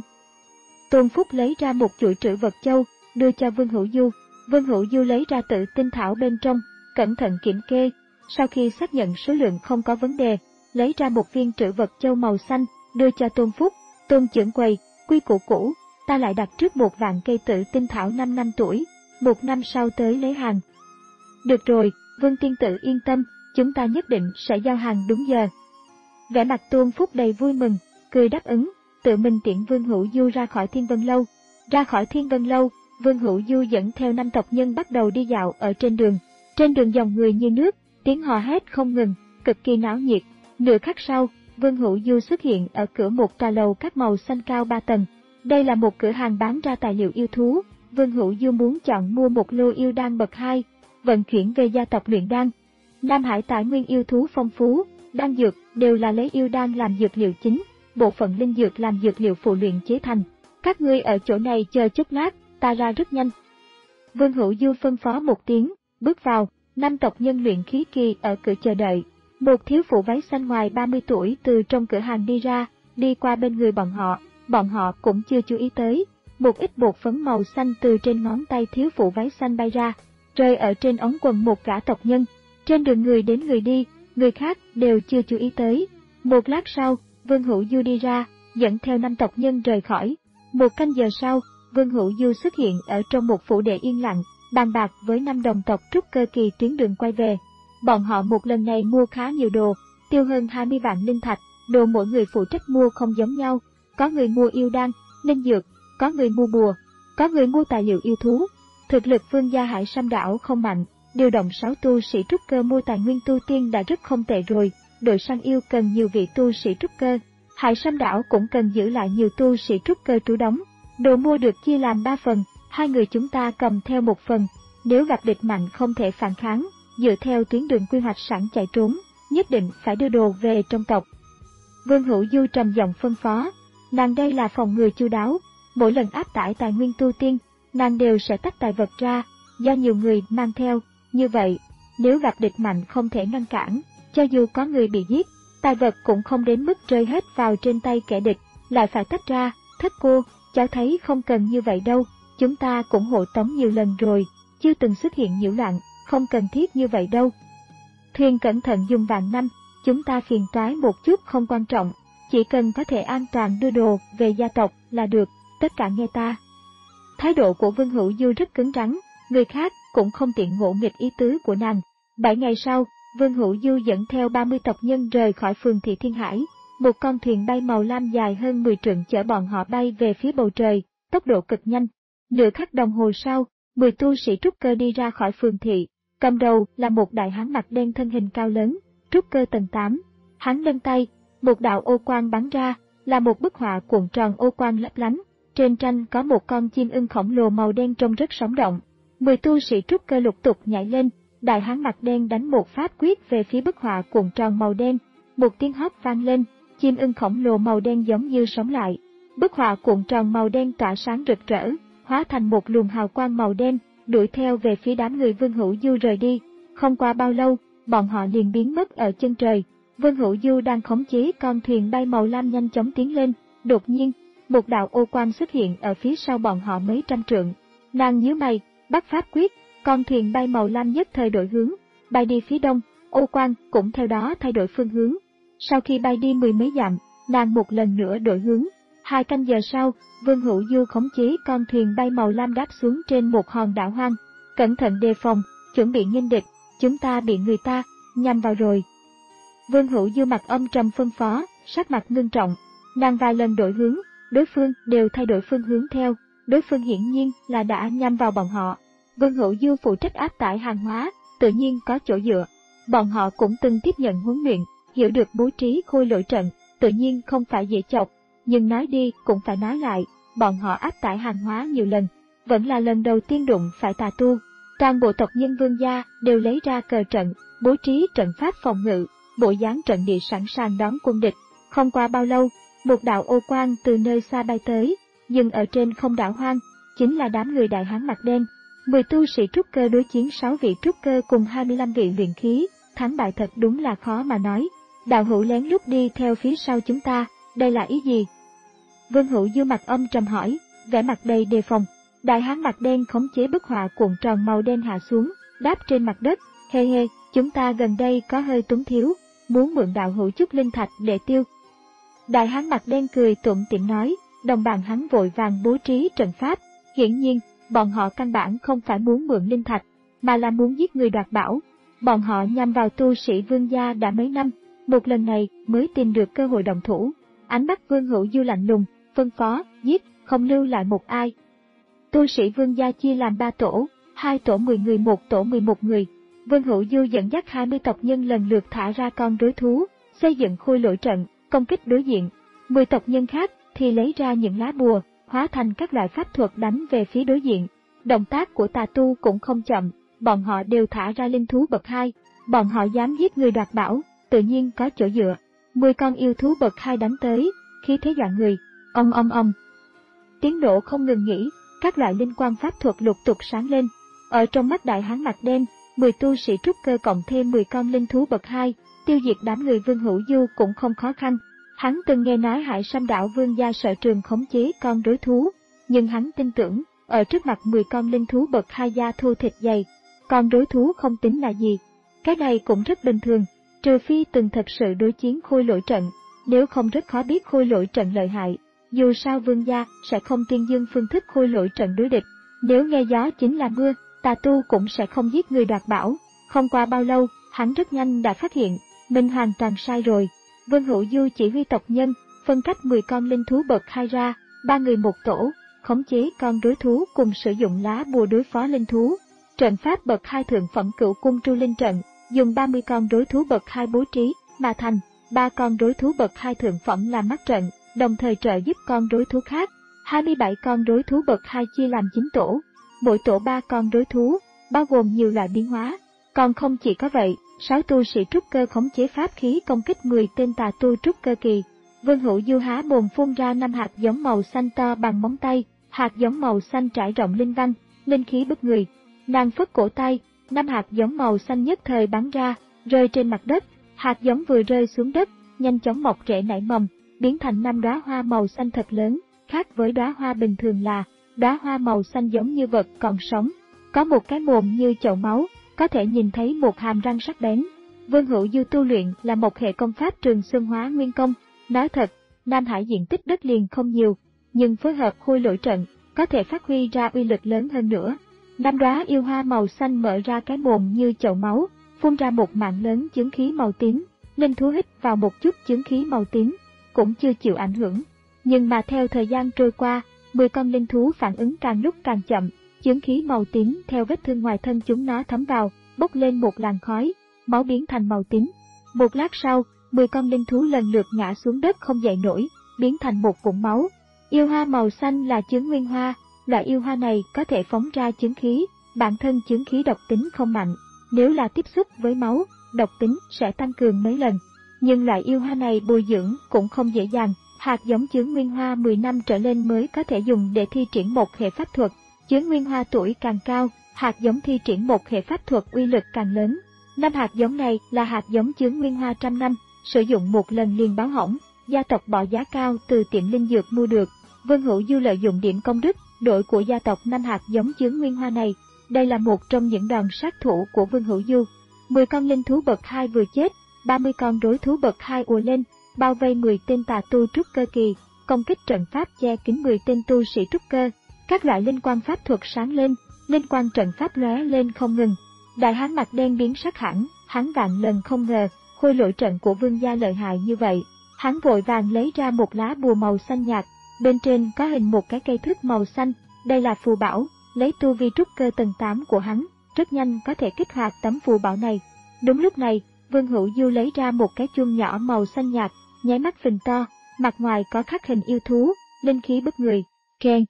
Tôn Phúc lấy ra một chuỗi trữ vật châu, đưa cho Vương Hữu Du. Vương Hữu Du lấy ra tử tinh thảo bên trong, cẩn thận kiểm kê, sau khi xác nhận số lượng không có vấn đề, lấy ra một viên trữ vật châu màu xanh, đưa cho Tôn Phúc. Tôn trưởng quầy, quy củ cũ, ta lại đặt trước một vạn cây tử tinh thảo năm năm tuổi, một năm sau tới lấy hàng. Được rồi, Vương tiên tử yên tâm, chúng ta nhất định sẽ giao hàng đúng giờ. Vẻ mặt Tôn Phúc đầy vui mừng, cười đáp ứng, tự mình tiễn Vương Hữu Du ra khỏi Thiên Vân Lâu. Ra khỏi Thiên Vân Lâu, Vương Hữu Du dẫn theo năm tộc nhân bắt đầu đi dạo ở trên đường. Trên đường dòng người như nước, tiếng hò hét không ngừng, cực kỳ náo nhiệt. Nửa khắc sau, Vương Hữu Du xuất hiện ở cửa một tòa lầu các màu xanh cao ba tầng. Đây là một cửa hàng bán ra tài liệu yêu thú. Vương Hữu Du muốn chọn mua một lô yêu đan bậc hai, vận chuyển về gia tộc luyện đan. Nam Hải tài nguyên yêu thú phong phú, đan dược đều là lấy yêu đan làm dược liệu chính, bộ phận linh dược làm dược liệu phụ luyện chế thành. Các ngươi ở chỗ này chờ chút lát, ta ra rất nhanh. Vương Hữu Du phân phó một tiếng, bước vào, năm tộc nhân luyện khí kỳ ở cửa chờ đợi. Một thiếu phụ váy xanh ngoài ba mươi tuổi từ trong cửa hàng đi ra, đi qua bên người bọn họ, bọn họ cũng chưa chú ý tới. Một ít bột phấn màu xanh từ trên ngón tay thiếu phụ váy xanh bay ra, rơi ở trên ống quần một gã tộc nhân. Trên đường người đến người đi, người khác đều chưa chú ý tới. Một lát sau, Vương Hữu Du đi ra, dẫn theo năm tộc nhân rời khỏi. Một canh giờ sau, Vương Hữu Du xuất hiện ở trong một phủ đệ yên lặng, bàn bạc với năm đồng tộc trúc cơ kỳ tuyến đường quay về. Bọn họ một lần này mua khá nhiều đồ, tiêu hơn hai mươi vạn linh thạch, đồ mỗi người phụ trách mua không giống nhau. Có người mua yêu đan, linh dược, có người mua bùa, có người mua tài liệu yêu thú. Thực lực Vương gia Hải Sam đảo không mạnh, điều động sáu tu sĩ trúc cơ mua tài nguyên tu tiên đã rất không tệ rồi. Đội săn yêu cần nhiều vị tu sĩ trúc cơ, Hải Sam đảo cũng cần giữ lại nhiều tu sĩ trúc cơ trú đóng. Đồ mua được chia làm ba phần, hai người chúng ta cầm theo một phần. Nếu gặp địch mạnh không thể phản kháng, dựa theo tuyến đường quy hoạch sẵn chạy trốn, nhất định phải đưa đồ về trong tộc. Vương Hữu Du trầm giọng phân phó, nàng đây là phòng ngừa chu đáo, mỗi lần áp tải tài nguyên tu tiên, nàng đều sẽ tách tài vật ra, do nhiều người mang theo, như vậy, nếu gặp địch mạnh không thể ngăn cản, cho dù có người bị giết, tài vật cũng không đến mức rơi hết vào trên tay kẻ địch, lại phải tách ra. Thất cô, cháu thấy không cần như vậy đâu, chúng ta cũng hộ tống nhiều lần rồi, chưa từng xuất hiện nhiễu loạn, không cần thiết như vậy đâu. Thuyền cẩn thận dùng vạn năm, chúng ta phiền toái một chút không quan trọng, chỉ cần có thể an toàn đưa đồ về gia tộc là được, tất cả nghe ta. Thái độ của Vương Hữu Du rất cứng rắn, người khác cũng không tiện ngộ nghịch ý tứ của nàng. Bảy ngày sau, Vương Hữu Du dẫn theo ba mươi tộc nhân rời khỏi phường thị Thiên Hải. Một con thuyền bay màu lam dài hơn mười trượng chở bọn họ bay về phía bầu trời, tốc độ cực nhanh. Nửa khắc đồng hồ sau, mười tu sĩ trúc cơ đi ra khỏi phường thị, cầm đầu là một đại hán mặt đen thân hình cao lớn, trúc cơ tầng tám. Hắn nâng tay, một đạo ô quang bắn ra, là một bức họa cuộn tròn ô quang lấp lánh. Trên tranh có một con chim ưng khổng lồ màu đen trông rất sống động. Mười tu sĩ trúc cơ lục tục nhảy lên, đại hán mặt đen đánh một pháp quyết về phía bức họa cuộn tròn màu đen. Một tiếng hót vang lên, chim ưng khổng lồ màu đen giống như sống lại. Bức họa cuộn tròn màu đen tỏa sáng rực rỡ, hóa thành một luồng hào quang màu đen, đuổi theo về phía đám người Vương Hữu Du rời đi. Không qua bao lâu, bọn họ liền biến mất ở chân trời. Vương Hữu Du đang khống chế con thuyền bay màu lam nhanh chóng tiến lên, đột nhiên, một đạo ô quang xuất hiện ở phía sau bọn họ mấy trăm trượng. Nàng nhíu mày, bắt pháp quyết, con thuyền bay màu lam nhất thời đổi hướng, bay đi phía đông, ô quang cũng theo đó thay đổi phương hướng. Sau khi bay đi mười mấy dặm, nàng một lần nữa đổi hướng. Hai canh giờ sau, Vương Hữu Du khống chế con thuyền bay màu lam đáp xuống trên một hòn đảo hoang. Cẩn thận đề phòng, chuẩn bị nghênh địch, chúng ta bị người ta nhằm vào rồi. Vương Hữu Du mặt âm trầm phân phó, sắc mặt ngưng trọng. Nàng vài lần đổi hướng, đối phương đều thay đổi phương hướng theo, đối phương hiển nhiên là đã nhắm vào bọn họ. Vương Hữu Du phụ trách áp tải hàng hóa, tự nhiên có chỗ dựa. Bọn họ cũng từng tiếp nhận huấn luyện, hiểu được bố trí khôi lỗi trận, tự nhiên không phải dễ chọc, nhưng nói đi cũng phải nói lại, bọn họ áp tải hàng hóa nhiều lần, vẫn là lần đầu tiên đụng phải tà tu. Toàn bộ tộc nhân Vương gia đều lấy ra cờ trận, bố trí trận pháp phòng ngự, bộ dáng trận địa sẵn sàng đón quân địch. Không qua bao lâu, một đạo ô quang từ nơi xa bay tới, dừng ở trên không đảo hoang, chính là đám người đại hán mặt đen. mười tu sĩ trúc cơ đối chiến sáu vị trúc cơ cùng hai mươi lăm vị luyện khí, thắng bại thật đúng là khó mà nói. Đạo hữu lén lút đi theo phía sau chúng ta, đây là ý gì? Vương Hữu Du mặt âm trầm hỏi, vẻ mặt đầy đề phòng. Đại hán mặt đen khống chế bức họa cuộn tròn màu đen hạ xuống, đáp trên mặt đất, hê hê, chúng ta gần đây có hơi túng thiếu, muốn mượn đạo hữu chút linh thạch để tiêu. Đại hán mặt đen cười tủm tỉm nói, đồng bạn hắn vội vàng bố trí trận pháp, hiển nhiên, bọn họ căn bản không phải muốn mượn linh thạch, mà là muốn giết người đoạt bảo. Bọn họ nhằm vào tu sĩ Vương gia đã mấy năm, một lần này mới tìm được cơ hội động thủ. Ánh mắt Vương Hữu Du lạnh lùng, phân phó, giết, không lưu lại một ai. Tu sĩ Vương gia chia làm ba tổ, hai tổ mười người, một tổ mười một người. Vương Hữu Du dẫn dắt hai mươi tộc nhân lần lượt thả ra con rối thú, xây dựng khôi lỗi trận, công kích đối diện. mười tộc nhân khác thì lấy ra những lá bùa, hóa thành các loại pháp thuật đánh về phía đối diện. Động tác của tà tu cũng không chậm, bọn họ đều thả ra linh thú bậc hai. Bọn họ dám giết người đoạt bảo, tự nhiên có chỗ dựa. mười con yêu thú bậc hai đánh tới, khí thế dọa người, ong ong ong. Tiếng nổ không ngừng nghỉ, các loại linh quang pháp thuật lục tục sáng lên. Ở trong mắt đại hán mặt đen, mười tu sĩ trúc cơ cộng thêm mười con linh thú bậc hai, tiêu diệt đám người Vương Hữu Du cũng không khó khăn. Hắn từng nghe nói Hải Sâm đảo Vương gia sở trường khống chế con rối thú, nhưng hắn tin tưởng, ở trước mặt mười con linh thú bậc hai da thô thịt dày, con rối thú không tính là gì. Cái này cũng rất bình thường, trừ phi từng thật sự đối chiến khôi lỗi trận, nếu không rất khó biết khôi lỗi trận lợi hại. Dù sao Vương gia sẽ không tuyên dương phương thức khôi lỗi trận đối địch, nếu nghe gió chính là mưa, tà tu cũng sẽ không giết người đoạt bảo. Không qua bao lâu, hắn rất nhanh đã phát hiện, mình hoàn toàn sai rồi. Vương Hữu Du chỉ huy tộc nhân, phân cách mười con linh thú bậc hai ra, ba người một tổ, khống chế con rối thú cùng sử dụng lá bùa đối phó linh thú. Trận pháp bậc hai thượng phẩm Cửu Cung Tru Linh trận, dùng ba mươi con rối thú bậc hai bố trí mà thành, ba con rối thú bậc hai thượng phẩm làm mắt trận, đồng thời trợ giúp con rối thú khác. hai mươi bảy con rối thú bậc hai chia làm chín tổ, mỗi tổ ba con rối thú, bao gồm nhiều loại biến hóa. Còn không chỉ có vậy, sáu tu sĩ trúc cơ khống chế pháp khí công kích mười tên tà tu trúc cơ kỳ. Vương Hữu Du há mồm phun ra năm hạt giống màu xanh to bằng móng tay, hạt giống màu xanh trải rộng linh văn, linh khí bức người. Nàng phất cổ tay, năm hạt giống màu xanh nhất thời bắn ra, rơi trên mặt đất. Hạt giống vừa rơi xuống đất, nhanh chóng mọc rễ nảy mầm, biến thành năm đóa hoa màu xanh thật lớn. Khác với đóa hoa bình thường là, đóa hoa màu xanh giống như vật còn sống, có một cái mồm như chậu máu, có thể nhìn thấy một hàm răng sắc bén. Vương Hữu Du tu luyện là một hệ công pháp Trường Xuân Hóa Nguyên Công. Nói thật, Nam Hải diện tích đất liền không nhiều, nhưng phối hợp khôi lỗi trận, có thể phát huy ra uy lực lớn hơn nữa. Năm đóa yêu hoa màu xanh mở ra cái mồm như chậu máu, phun ra một mạng lớn chứng khí màu tím. Linh thú hít vào một chút chứng khí màu tím, cũng chưa chịu ảnh hưởng. Nhưng mà theo thời gian trôi qua, mười con linh thú phản ứng càng lúc càng chậm, chứng khí màu tím theo vết thương ngoài thân chúng nó thấm vào, bốc lên một làn khói, máu biến thành màu tím. Một lát sau, mười con linh thú lần lượt ngã xuống đất không dậy nổi, biến thành một vũng máu. Yêu hoa màu xanh là chứng nguyên hoa, loại yêu hoa này có thể phóng ra chứng khí, bản thân chứng khí độc tính không mạnh, nếu là tiếp xúc với máu, độc tính sẽ tăng cường mấy lần. Nhưng loại yêu hoa này bồi dưỡng cũng không dễ dàng, hạt giống chướng nguyên hoa mười năm trở lên mới có thể dùng để thi triển một hệ pháp thuật. Chướng nguyên hoa tuổi càng cao, hạt giống thi triển một hệ pháp thuật uy lực càng lớn. Năm hạt giống này là hạt giống chướng nguyên hoa trăm năm, sử dụng một lần liền báo hỏng, gia tộc bỏ giá cao từ tiệm linh dược mua được. Vương Hữu Du lợi dụng điểm công đức, đổi của gia tộc năm hạt giống chướng nguyên hoa này. Đây là một trong những đòn sát thủ của Vương Hữu Du. mười con linh thú bậc hai vừa chết, ba mươi con rối thú bậc hai ùa lên, bao vây mười tên tà tu trúc cơ kỳ, công kích trận pháp che kín mười tên tu sĩ trúc cơ. Các loại linh quang pháp thuật sáng lên, linh quang trận pháp lóe lên không ngừng. Đại hán mặt đen biến sắc hẳn, hắn vạn lần không ngờ, khôi lỗi trận của Vương gia lợi hại như vậy. Hắn vội vàng lấy ra một lá bùa màu xanh nhạt, bên trên có hình một cái cây thước màu xanh, đây là phù bảo, lấy tu vi trúc cơ tầng tám của hắn, rất nhanh có thể kích hoạt tấm phù bảo này. Đúng lúc này, Vương Hữu Du lấy ra một cái chuông nhỏ màu xanh nhạt, nháy mắt phình to, mặt ngoài có khắc hình yêu thú, linh khí bức người. Keng.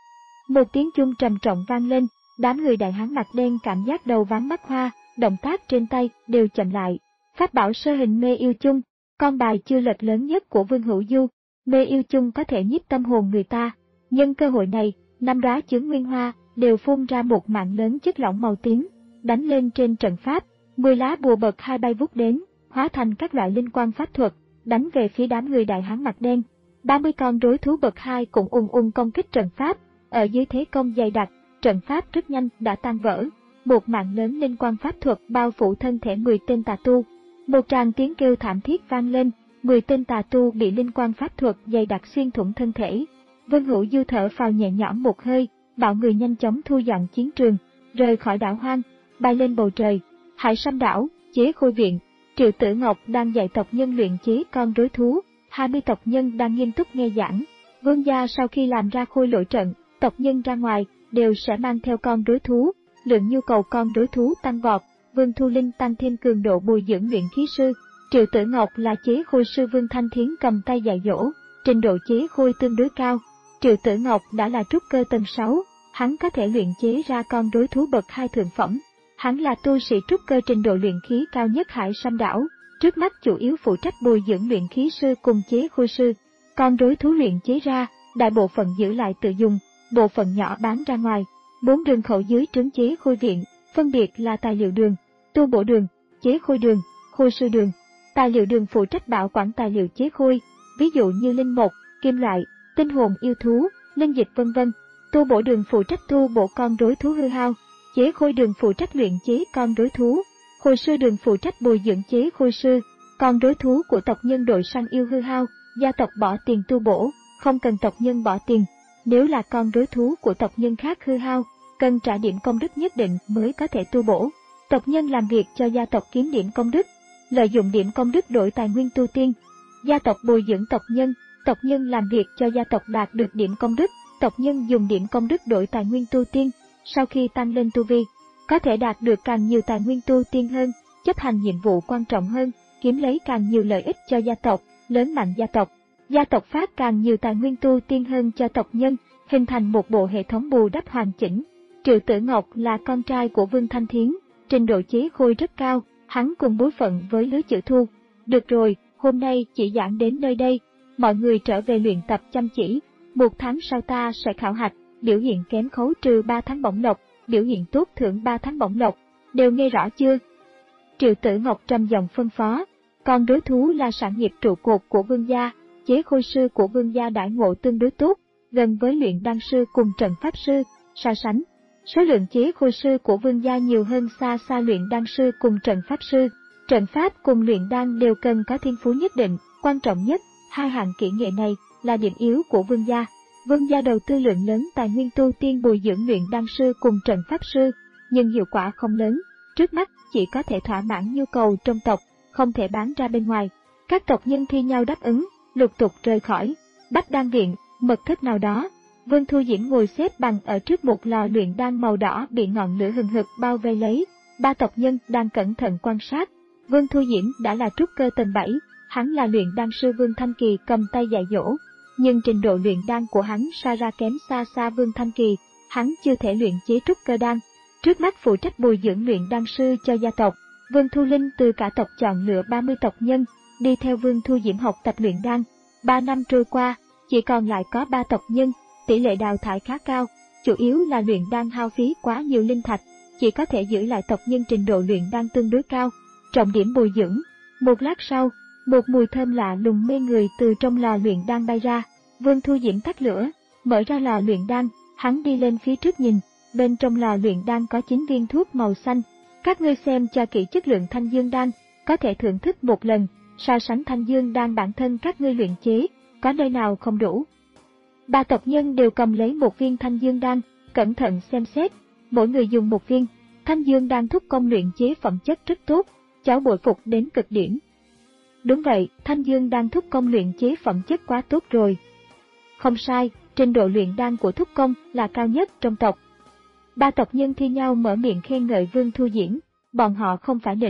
Một tiếng chuông trầm trọng vang lên, đám người đại hán mặt đen cảm giác đầu váng mắt hoa, động tác trên tay đều chậm lại. Pháp bảo sơ hình mê yêu chung, con bài chưa lật lớn nhất của Vương Hữu Du, mê yêu chung có thể nhiếp tâm hồn người ta. Nhân cơ hội này, năm đóa chướng nguyên hoa đều phun ra một mạng lớn chất lỏng màu tím, đánh lên trên trận pháp. Mười lá bùa bậc hai bay vút đến, hóa thành các loại linh quang pháp thuật, đánh về phía đám người đại hán mặt đen. ba mươi con rối thú bậc hai cũng ung ung công kích trận pháp, ở dưới thế công dày đặc, trận pháp rất nhanh đã tan vỡ. Một mạng lớn linh quang pháp thuật bao phủ thân thể mười tên tà tu. Một tràng tiếng kêu thảm thiết vang lên, mười tên tà tu bị linh quang pháp thuật dày đặc xuyên thủng thân thể. Vương Hữu Du thở phào nhẹ nhõm một hơi, bảo người nhanh chóng thu dọn chiến trường, rời khỏi đảo hoang, bay lên bầu trời. Hải Sâm đảo, chế khôi viện, Triệu Tử Ngọc đang dạy tộc nhân luyện chế con rối thú, hai mươi tộc nhân đang nghiêm túc nghe giảng. Vương gia sau khi làm ra khôi lỗi trận, tộc nhân ra ngoài đều sẽ mang theo con rối thú, lượng nhu cầu con rối thú tăng vọt. Vương Thu Linh tăng thêm cường độ bồi dưỡng luyện khí sư. Triệu Tử Ngọc là chế khôi sư Vương Thanh Thiến cầm tay dạy dỗ, trình độ chế khôi tương đối cao. Triệu Tử Ngọc đã là trúc cơ tầng sáu, hắn có thể luyện chế ra con rối thú bậc hai thượng phẩm. Hắn là tu sĩ trúc cơ trình độ luyện khí cao nhất Hải Sâm đảo, trước mắt chủ yếu phụ trách bồi dưỡng luyện khí sư cùng chế khôi sư. Con rối thú luyện chế ra, đại bộ phận giữ lại tự dùng, bộ phận nhỏ bán ra ngoài. Bốn đường khẩu dưới trướng chế khôi viện, phân biệt là tài liệu đường, tu bổ đường, chế khôi đường, khôi sư đường. Tài liệu đường phụ trách bảo quản tài liệu chế khôi, ví dụ như linh mộc, kim loại, tinh hồn yêu thú, linh dịch vân vân. Tu bổ đường phụ trách tu bổ con rối thú hư hao. Chế khôi đường phụ trách luyện chế con rối thú, khôi sư đường phụ trách bồi dưỡng chế khôi sư. Con rối thú của tộc nhân đội săn yêu hư hao, gia tộc bỏ tiền tu bổ, không cần tộc nhân bỏ tiền. Nếu là con rối thú của tộc nhân khác hư hao, cần trả điểm công đức nhất định mới có thể tu bổ. Tộc nhân làm việc cho gia tộc kiếm điểm công đức, lợi dụng điểm công đức đổi tài nguyên tu tiên. Gia tộc bồi dưỡng tộc nhân, tộc nhân làm việc cho gia tộc đạt được điểm công đức, tộc nhân dùng điểm công đức đổi tài nguyên tu tiên. Sau khi tăng lên tu vi, có thể đạt được càng nhiều tài nguyên tu tiên hơn, chấp hành nhiệm vụ quan trọng hơn, kiếm lấy càng nhiều lợi ích cho gia tộc, lớn mạnh gia tộc. Gia tộc phát càng nhiều tài nguyên tu tiên hơn cho tộc nhân, hình thành một bộ hệ thống bù đắp hoàn chỉnh. Triệu Tử Ngọc là con trai của Vương Thanh Thiến, trình độ chế khôi rất cao, hắn cùng bối phận với Lứa Chữ Thu. Được rồi, hôm nay chỉ giảng đến nơi đây, mọi người trở về luyện tập chăm chỉ, một tháng sau ta sẽ khảo hạch, biểu hiện kém khấu trừ ba tháng bổng lộc, biểu hiện tốt thưởng ba tháng bổng lộc, đều nghe rõ chưa? Triệu Tử Ngọc trầm giọng phân phó, con rối thú là sản nghiệp trụ cột của Vương gia, chế khôi sư của Vương gia đãi ngộ tương đối tốt, gần với luyện đan sư cùng trận pháp sư, so sánh. Số lượng chế khôi sư của Vương gia nhiều hơn xa xa luyện đan sư cùng trận pháp sư. Trận pháp cùng luyện đan đều cần có thiên phú nhất định, quan trọng nhất, hai hạng kỹ nghệ này là điểm yếu của Vương gia. Vương gia đầu tư lượng lớn tài nguyên tu tiên bồi dưỡng luyện đan sư cùng trận pháp sư, nhưng hiệu quả không lớn, trước mắt chỉ có thể thỏa mãn nhu cầu trong tộc, không thể bán ra bên ngoài. Các tộc nhân thi nhau đáp ứng, lục tục rời khỏi Bách Đan viện, mật thất nào đó. Vương Thu Diễm ngồi xếp bằng ở trước một lò luyện đan màu đỏ bị ngọn lửa hừng hực bao vây lấy, ba tộc nhân đang cẩn thận quan sát. Vương Thu Diễm đã là trúc cơ tầng bảy, hắn là luyện đan sư Vương Thanh Kỳ cầm tay dạy dỗ, nhưng trình độ luyện đan của hắn so ra kém xa xa Vương Thanh Kỳ, hắn chưa thể luyện chế trúc cơ đan. Trước mắt phụ trách bồi dưỡng luyện đan sư cho gia tộc, Vương Thu Linh từ cả tộc chọn lựa ba mươi tộc nhân, đi theo Vương Thu Diễm học tập luyện đan. Ba năm trôi qua, chỉ còn lại có ba tộc nhân, tỷ lệ đào thải khá cao, chủ yếu là luyện đan hao phí quá nhiều linh thạch, chỉ có thể giữ lại tộc nhân trình độ luyện đan tương đối cao. Trọng điểm bồi dưỡng. Một lát sau, một mùi thơm lạ lùng mê người từ trong lò luyện đan bay ra. Vương Thu Diễm tắt lửa, mở ra lò luyện đan, hắn đi lên phía trước nhìn, bên trong lò luyện đan có chín viên thuốc màu xanh. Các ngươi xem cho kỹ chất lượng thanh dương đan, có thể thưởng thức một lần, so sánh thanh dương đan bản thân các ngươi luyện chế, có nơi nào không đủ. Ba tộc nhân đều cầm lấy một viên thanh dương đan, cẩn thận xem xét, mỗi người dùng một viên. Thanh dương đan thúc công luyện chế phẩm chất rất tốt, cháu bội phục đến cực điểm. Đúng vậy, thanh dương đan thúc công luyện chế phẩm chất quá tốt rồi. Không sai, trình độ luyện đan của thúc công là cao nhất trong tộc. Ba tộc nhân thi nhau mở miệng khen ngợi Vương Thu Diễm, bọn họ không phải định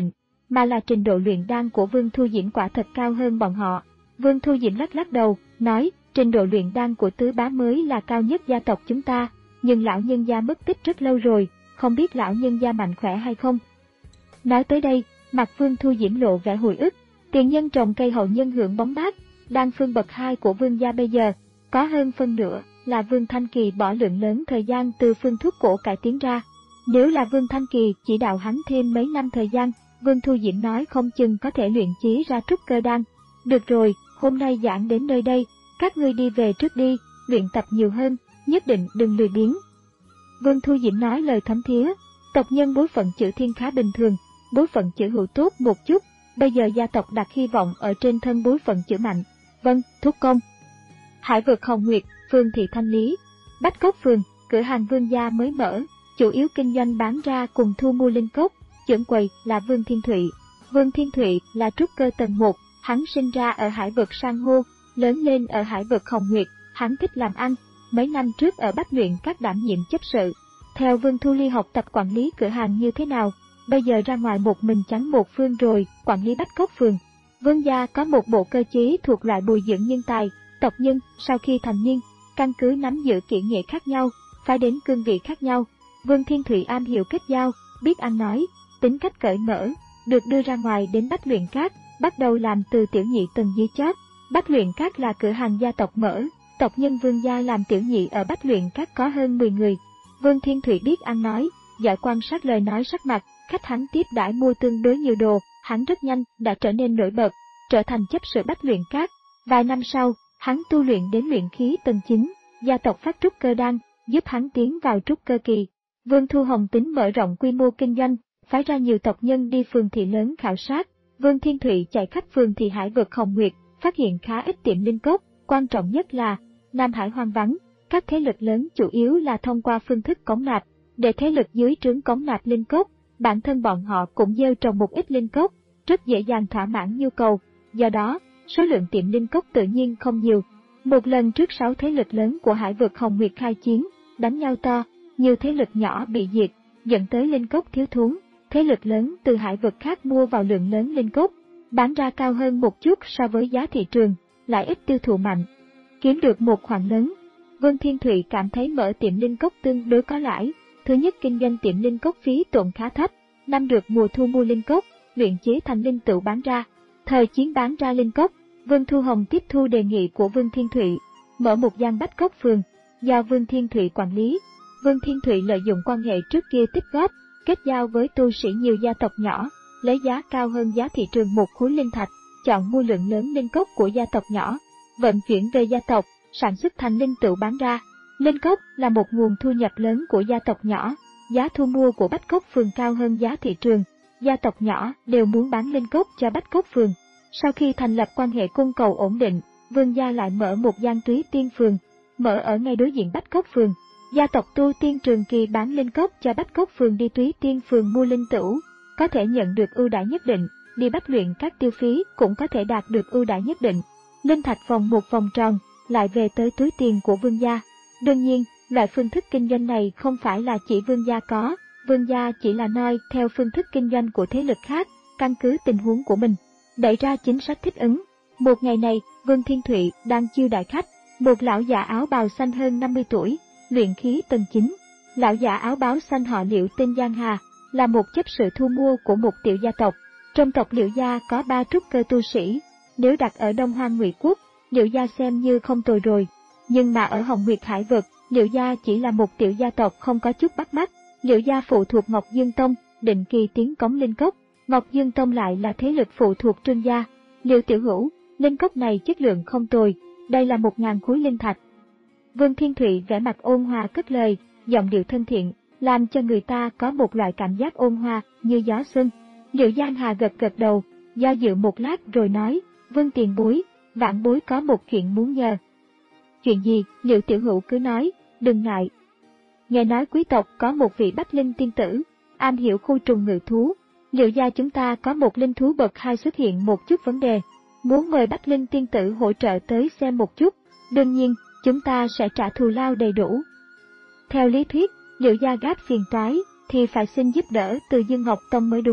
mà là trình độ luyện đan của Vương Thu Diễm quả thật cao hơn bọn họ. Vương Thu Diễm lắc lắc đầu, nói, trình độ luyện đan của tứ bá mới là cao nhất gia tộc chúng ta, nhưng lão nhân gia mất tích rất lâu rồi, không biết lão nhân gia mạnh khỏe hay không. Nói tới đây, mặt Vương Thu Diễm lộ vẻ hồi ức, tiền nhân trồng cây hậu nhân hưởng bóng mát, đan phương bậc hai của Vương gia bây giờ, có hơn phân nửa là Vương Thanh Kỳ bỏ lượng lớn thời gian từ phương thuốc cổ cải tiến ra. Nếu là Vương Thanh Kỳ chỉ đạo hắn thêm mấy năm thời gian, Vương Thu Diễm nói không chừng có thể luyện chế ra trúc cơ đan. Được rồi, hôm nay giảng đến nơi đây, các ngươi đi về trước đi, luyện tập nhiều hơn, nhất định đừng lười biếng. Vương Thu Diễm nói lời thấm thía, tộc nhân bối phận chữ Thiên khá bình thường, bối phận chữ Hữu tốt một chút, bây giờ gia tộc đặt hy vọng ở trên thân bối phận chữ Mạnh. Vâng, thúc công. Hải vực Hồng Nguyệt, phường thị Thanh Lý, Bách Cốc phường, cửa hàng Vương gia mới mở, chủ yếu kinh doanh bán ra cùng thu mua linh cốc, trưởng quầy là Vương Thiên Thụy. Vương Thiên Thụy là trúc cơ tầng một, hắn sinh ra ở hải vực San hô, lớn lên ở hải vực Hồng Nguyệt, hắn thích làm ăn, mấy năm trước ở Bách Luyện các đảm nhiệm chấp sự. Theo Vương Thu Ly học tập quản lý cửa hàng như thế nào, bây giờ ra ngoài một mình trắng một phương rồi, quản lý Bách Cốc phường. Vương gia có một bộ cơ chế thuộc loại bồi dưỡng nhân tài, tộc nhân sau khi thành niên, căn cứ nắm giữ kỹ nghệ khác nhau, phải đến cương vị khác nhau. Vương Thiên Thụy am hiểu kết giao, biết ăn nói, tính cách cởi mở, được đưa ra ngoài đến Bách Luyện Các, bắt đầu làm từ tiểu nhị tầng dưới chót. Bách Luyện Các là cửa hàng gia tộc mở, tộc nhân Vương gia làm tiểu nhị ở Bách Luyện Các có hơn mười người. Vương Thiên Thụy biết ăn nói, giỏi quan sát lời nói sắc mặt, khách hắn tiếp đãi mua tương đối nhiều đồ, hắn rất nhanh đã trở nên nổi bật, trở thành chấp sự Bách Luyện Các. Vài năm sau, hắn tu luyện đến luyện khí tầng chín, gia tộc phát trúc cơ đan, giúp hắn tiến vào trúc cơ kỳ. Vương Thu Hồng tính mở rộng quy mô kinh doanh, phái ra nhiều tộc nhân đi phường thị lớn khảo sát. Vương Thiên Thụy chạy khắp phường thị hải vực Hồng Nguyệt, phát hiện khá ít tiệm linh cốc, quan trọng nhất là Nam Hải hoang vắng, các thế lực lớn chủ yếu là thông qua phương thức cống nạp, để thế lực dưới trướng cống nạp linh cốc, bản thân bọn họ cũng gieo trồng một ít linh cốc, rất dễ dàng thỏa mãn nhu cầu, do đó, số lượng tiệm linh cốc tự nhiên không nhiều. Một lần trước sáu thế lực lớn của hải vực Hồng Nguyệt khai chiến, đánh nhau to, nhiều thế lực nhỏ bị diệt, dẫn tới linh cốc thiếu thốn, thế lực lớn từ hải vực khác mua vào lượng lớn linh cốc, bán ra cao hơn một chút so với giá thị trường, lại ít tiêu thụ mạnh, kiếm được một khoản lớn. Vương Thiên Thụy cảm thấy mở tiệm linh cốc tương đối có lãi. Thứ nhất, kinh doanh tiệm linh cốc phí tổn khá thấp, năm được mùa thu mua linh cốc, luyện chế thành linh tựu bán ra. Thời chiến bán ra linh cốc, Vương Thu Hồng tiếp thu đề nghị của Vương Thiên Thụy, mở một gian Bách Cốc phường, do Vương Thiên Thụy quản lý. Vương Thiên Thụy lợi dụng quan hệ trước kia tích góp, kết giao với tu sĩ nhiều gia tộc nhỏ, lấy giá cao hơn giá thị trường một khối linh thạch, chọn mua lượng lớn linh cốc của gia tộc nhỏ, vận chuyển về gia tộc, sản xuất thành linh tựu bán ra. Linh cốc là một nguồn thu nhập lớn của gia tộc nhỏ, giá thu mua của Bách Cốc phường cao hơn giá thị trường, gia tộc nhỏ đều muốn bán linh cốc cho Bách Cốc phường. Sau khi thành lập quan hệ cung cầu ổn định, Vương gia lại mở một gian Túy Tiên phường, mở ở ngay đối diện Bách Cốc phường. Gia tộc Tu Tiên Trường Kỳ bán linh cốc cho Bách Cốc phường đi Túy Tiên phường mua linh tửu, có thể nhận được ưu đãi nhất định, đi Bách Luyện các tiêu phí cũng có thể đạt được ưu đãi nhất định. Linh thạch vòng một vòng tròn, lại về tới túi tiền của Vương gia. Đương nhiên, loại phương thức kinh doanh này không phải là chỉ Vương gia có, Vương gia chỉ là noi theo phương thức kinh doanh của thế lực khác, căn cứ tình huống của mình, đẩy ra chính sách thích ứng. Một ngày này, Vương Thiên Thụy đang chiêu đãi khách, một lão già áo bào xanh hơn năm mươi tuổi, luyện khí tầng chín. Lão già áo báo xanh họ Liệu tên Giang Hà, là một chấp sự thu mua của một tiểu gia tộc. Trong tộc Liệu gia có ba trúc cơ tu sĩ, nếu đặt ở Đông Hoang Ngụy Quốc, Liệu gia xem như không tồi rồi. Nhưng mà ở Hồng Nguyệt Hải vực, Liệu gia chỉ là một tiểu gia tộc không có chút bắt mắt. Liệu gia phụ thuộc Ngọc Dương Tông, định kỳ tiến cống linh cốc. Ngọc Dương Tông lại là thế lực phụ thuộc Trương gia. Liệu tiểu hữu, linh cốc này chất lượng không tồi, đây là một ngàn khối linh thạch. Vương Thiên Thụy vẻ mặt ôn hòa cất lời, giọng điệu thân thiện, làm cho người ta có một loại cảm giác ôn hòa như gió xuân. Liệu Giang Hà gật gật đầu, do dự một lát rồi nói, Vương tiền bối, vãn bối có một chuyện muốn nhờ. Chuyện gì? Liệu tiểu hữu cứ nói, đừng ngại. Nghe nói quý tộc có một vị bách linh tiên tử, am hiểu khu trùng ngự thú. Liệu gia chúng ta có một linh thú bậc hai xuất hiện một chút vấn đề, muốn mời bách linh tiên tử hỗ trợ tới xem một chút. Đương nhiên, chúng ta sẽ trả thù lao đầy đủ. Theo lý thuyết, Liệu gia gáp phiền toái thì phải xin giúp đỡ từ Dương Ngọc Tông mới đúng.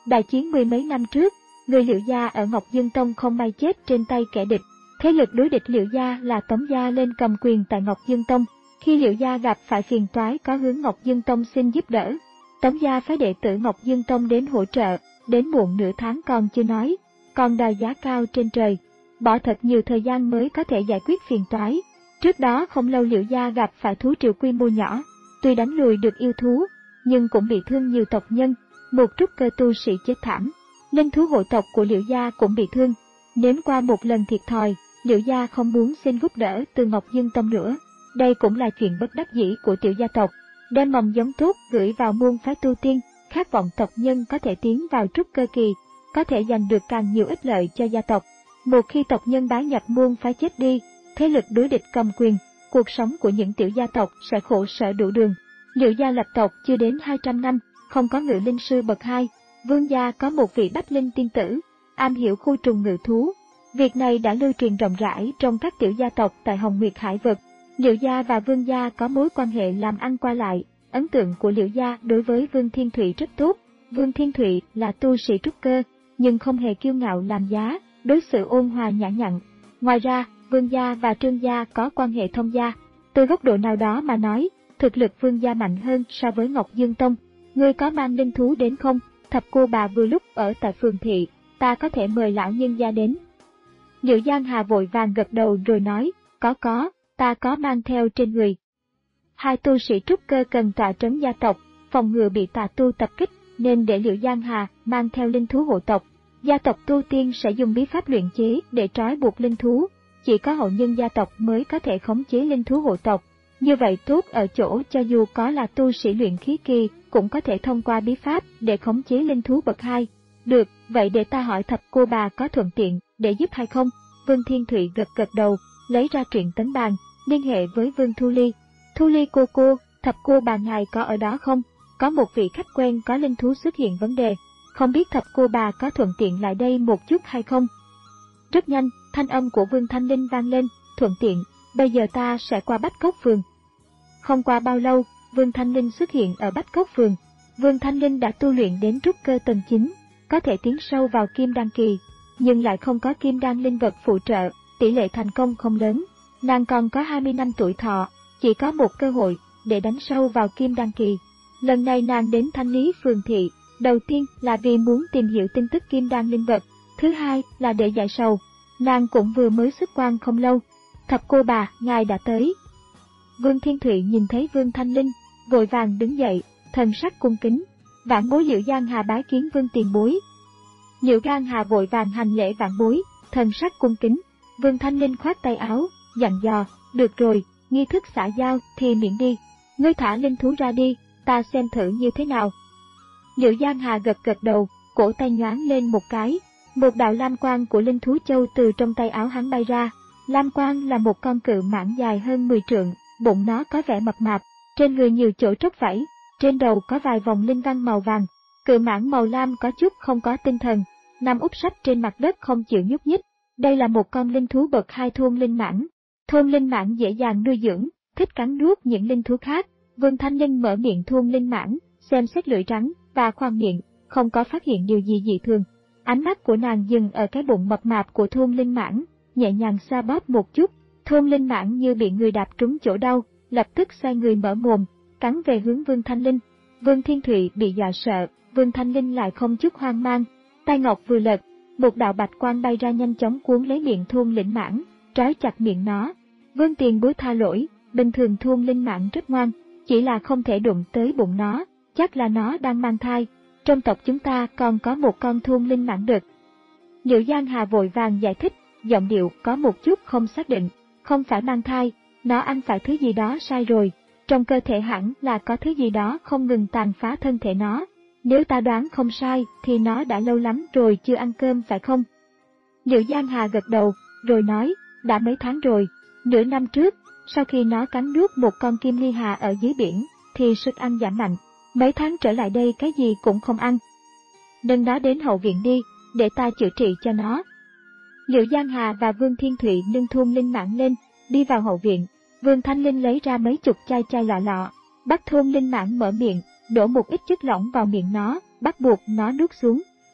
Đại chiến mười mấy năm trước, người Liệu Gia ở Ngọc Dương Tông không may chết trên tay kẻ địch. Thế lực đối địch Liệu Gia là Tống Gia lên cầm quyền tại Ngọc Dương Tông. Khi Liệu Gia gặp phải phiền toái có hướng Ngọc Dương Tông xin giúp đỡ. Tống Gia phái đệ tử Ngọc Dương Tông đến hỗ trợ, đến muộn nửa tháng còn chưa nói, còn đòi giá cao trên trời. Bỏ thật nhiều thời gian mới có thể giải quyết phiền toái. Trước đó không lâu Liệu Gia gặp phải thú triều quy mô nhỏ, tuy đánh lùi được yêu thú, nhưng cũng bị thương nhiều tộc nhân, một trúc cơ tu sĩ chết thảm. Linh thú hộ tộc của Liệu Gia cũng bị thương. Nếm qua một lần thiệt thòi, Liệu Gia không muốn xin giúp đỡ từ Ngọc Dương Tông nữa. Đây cũng là chuyện bất đắc dĩ của tiểu gia tộc, đem mầm giống tốt gửi vào môn phái tu tiên, khát vọng tộc nhân có thể tiến vào trúc cơ kỳ, có thể giành được càng nhiều ích lợi cho gia tộc. Một khi tộc nhân bái nhập môn phái chết đi, thế lực đối địch cầm quyền, cuộc sống của những tiểu gia tộc sẽ khổ sở đủ đường. Liệu Gia lập tộc chưa đến hai trăm năm, không có ngự linh sư bậc hai. Vương gia có một vị bách linh tiên tử, am hiểu khu trùng ngự thú. Việc này đã lưu truyền rộng rãi trong các tiểu gia tộc tại Hồng Nguyệt Hải vực. Liệu Gia và Vương gia có mối quan hệ làm ăn qua lại. Ấn tượng của Liệu Gia đối với Vương Thiên Thụy rất tốt. Vương Thiên Thụy là tu sĩ trúc cơ, nhưng không hề kiêu ngạo làm giá, đối xử ôn hòa nhã nhặn. Ngoài ra, Vương gia và Trương gia có quan hệ thông gia. Từ góc độ nào đó mà nói, thực lực Vương gia mạnh hơn so với Ngọc Dương Tông. Ngươi có mang linh thú đến không? Thập cô bà vừa lúc ở tại phường thị, ta có thể mời lão nhân gia đến. Liệu Giang Hà vội vàng gật đầu rồi nói, có có, ta có mang theo trên người. Hai tu sĩ trúc cơ cần tọa trấn gia tộc, phòng ngừa bị tà tu tập kích, nên để Liệu Giang Hà mang theo linh thú hộ tộc. Gia tộc tu tiên sẽ dùng bí pháp luyện chế để trói buộc linh thú, chỉ có hậu nhân gia tộc mới có thể khống chế linh thú hộ tộc. Như vậy tốt ở chỗ cho dù có là tu sĩ luyện khí kỳ, cũng có thể thông qua bí pháp để khống chế linh thú bậc hai. Được, vậy để ta hỏi thập cô bà có thuận tiện để giúp hay không? Vương Thiên Thụy gật gật đầu, lấy ra truyện tấn bàn, liên hệ với Vương Thu Ly. Thu Ly cô cô, thập cô bà ngài có ở đó không? Có một vị khách quen có linh thú xuất hiện vấn đề, không biết thập cô bà có thuận tiện lại đây một chút hay không? Rất nhanh, thanh âm của Vương Thanh Linh vang lên, thuận tiện, bây giờ ta sẽ qua Bách Cốc Phường. Không qua bao lâu, Vương Thanh Linh xuất hiện ở Bách Cốc Phường. Vương Thanh Linh đã tu luyện đến trúc cơ tầng chín, có thể tiến sâu vào kim đan kỳ, nhưng lại không có kim đan linh vật phụ trợ, tỷ lệ thành công không lớn. Nàng còn có hai mươi năm tuổi thọ, chỉ có một cơ hội để đánh sâu vào kim đan kỳ. Lần này nàng đến Thanh Lý Phường thị, đầu tiên là vì muốn tìm hiểu tin tức kim đan linh vật, thứ hai là để giải sầu. Nàng cũng vừa mới xuất quan không lâu. Thập cô bà, ngài đã tới. Vương Thiên Thụy nhìn thấy Vương Thanh Linh, vội vàng đứng dậy, thần sắc cung kính. Vãn bối Liệu Giang Hà bái kiến Vương tiền bối. Liệu Giang Hà vội vàng hành lễ vãn bối, thần sắc cung kính. Vương Thanh Linh khoát tay áo, dặn dò, được rồi, nghi thức xã giao thì miễn đi. Ngươi thả linh thú ra đi, ta xem thử như thế nào. Liệu Giang Hà gật gật đầu, cổ tay nhoáng lên một cái. Một đạo lam quang của linh thú châu từ trong tay áo hắn bay ra. Lam quang là một con cự mãng dài hơn mười trượng, bụng nó có vẻ mập mạp, trên người nhiều chỗ tróc vảy, trên đầu có vài vòng linh văn màu vàng. Cự mãng màu lam có chút không có tinh thần, nằm úp sấp trên mặt đất không chịu nhúc nhích. Đây là một con linh thú bậc hai thôn linh mãng. Thôn linh mãng dễ dàng nuôi dưỡng, thích cắn nuốt những linh thú khác. Vương Thanh Linh mở miệng thôn linh mãng, xem xét lưỡi trắng và khoang miệng, không có phát hiện điều gì dị thường. Ánh mắt của nàng dừng ở cái bụng mập mạp của thôn linh mãng, nhẹ nhàng xoa bóp một chút. Thôn linh mãng như bị người đạp trúng chỗ đau, lập tức xoay người mở mồm, cắn về hướng Vương Thanh Linh. Vương Thiên Thụy bị dọa sợ, Vương Thanh Linh lại không chút hoang mang. Tay ngọc vừa lật, một đạo bạch quang bay ra nhanh chóng cuốn lấy miệng thôn linh mãng, trói chặt miệng nó. Vương tiền bối tha lỗi, bình thường thôn linh mãng rất ngoan, chỉ là không thể đụng tới bụng nó, chắc là nó đang mang thai. Trong tộc chúng ta còn có một con thôn linh mãng đực. Liệu Giang Hà vội vàng giải thích, giọng điệu có một chút không xác định, không phải mang thai, nó ăn phải thứ gì đó sai rồi, trong cơ thể hẳn là có thứ gì đó không ngừng tàn phá thân thể nó. Nếu ta đoán không sai thì nó đã lâu lắm rồi chưa ăn cơm phải không? Liệu Giang Hà gật đầu, rồi nói, đã mấy tháng rồi, nửa năm trước, sau khi nó cắn nuốt một con kim ly hà ở dưới biển, thì sức ăn giảm mạnh, mấy tháng trở lại đây cái gì cũng không ăn. Nâng nó đến hậu viện đi, để ta chữa trị cho nó. Liệu Giang Hà và Vương Thiên Thụy nâng thôn linh mãng lên, đi vào hậu viện. Vương Thanh Linh lấy ra mấy chục chai chai lọ lọ, bắt thôn linh mãng mở miệng, đổ một ít chất lỏng vào miệng nó, bắt buộc nó nuốt xuống.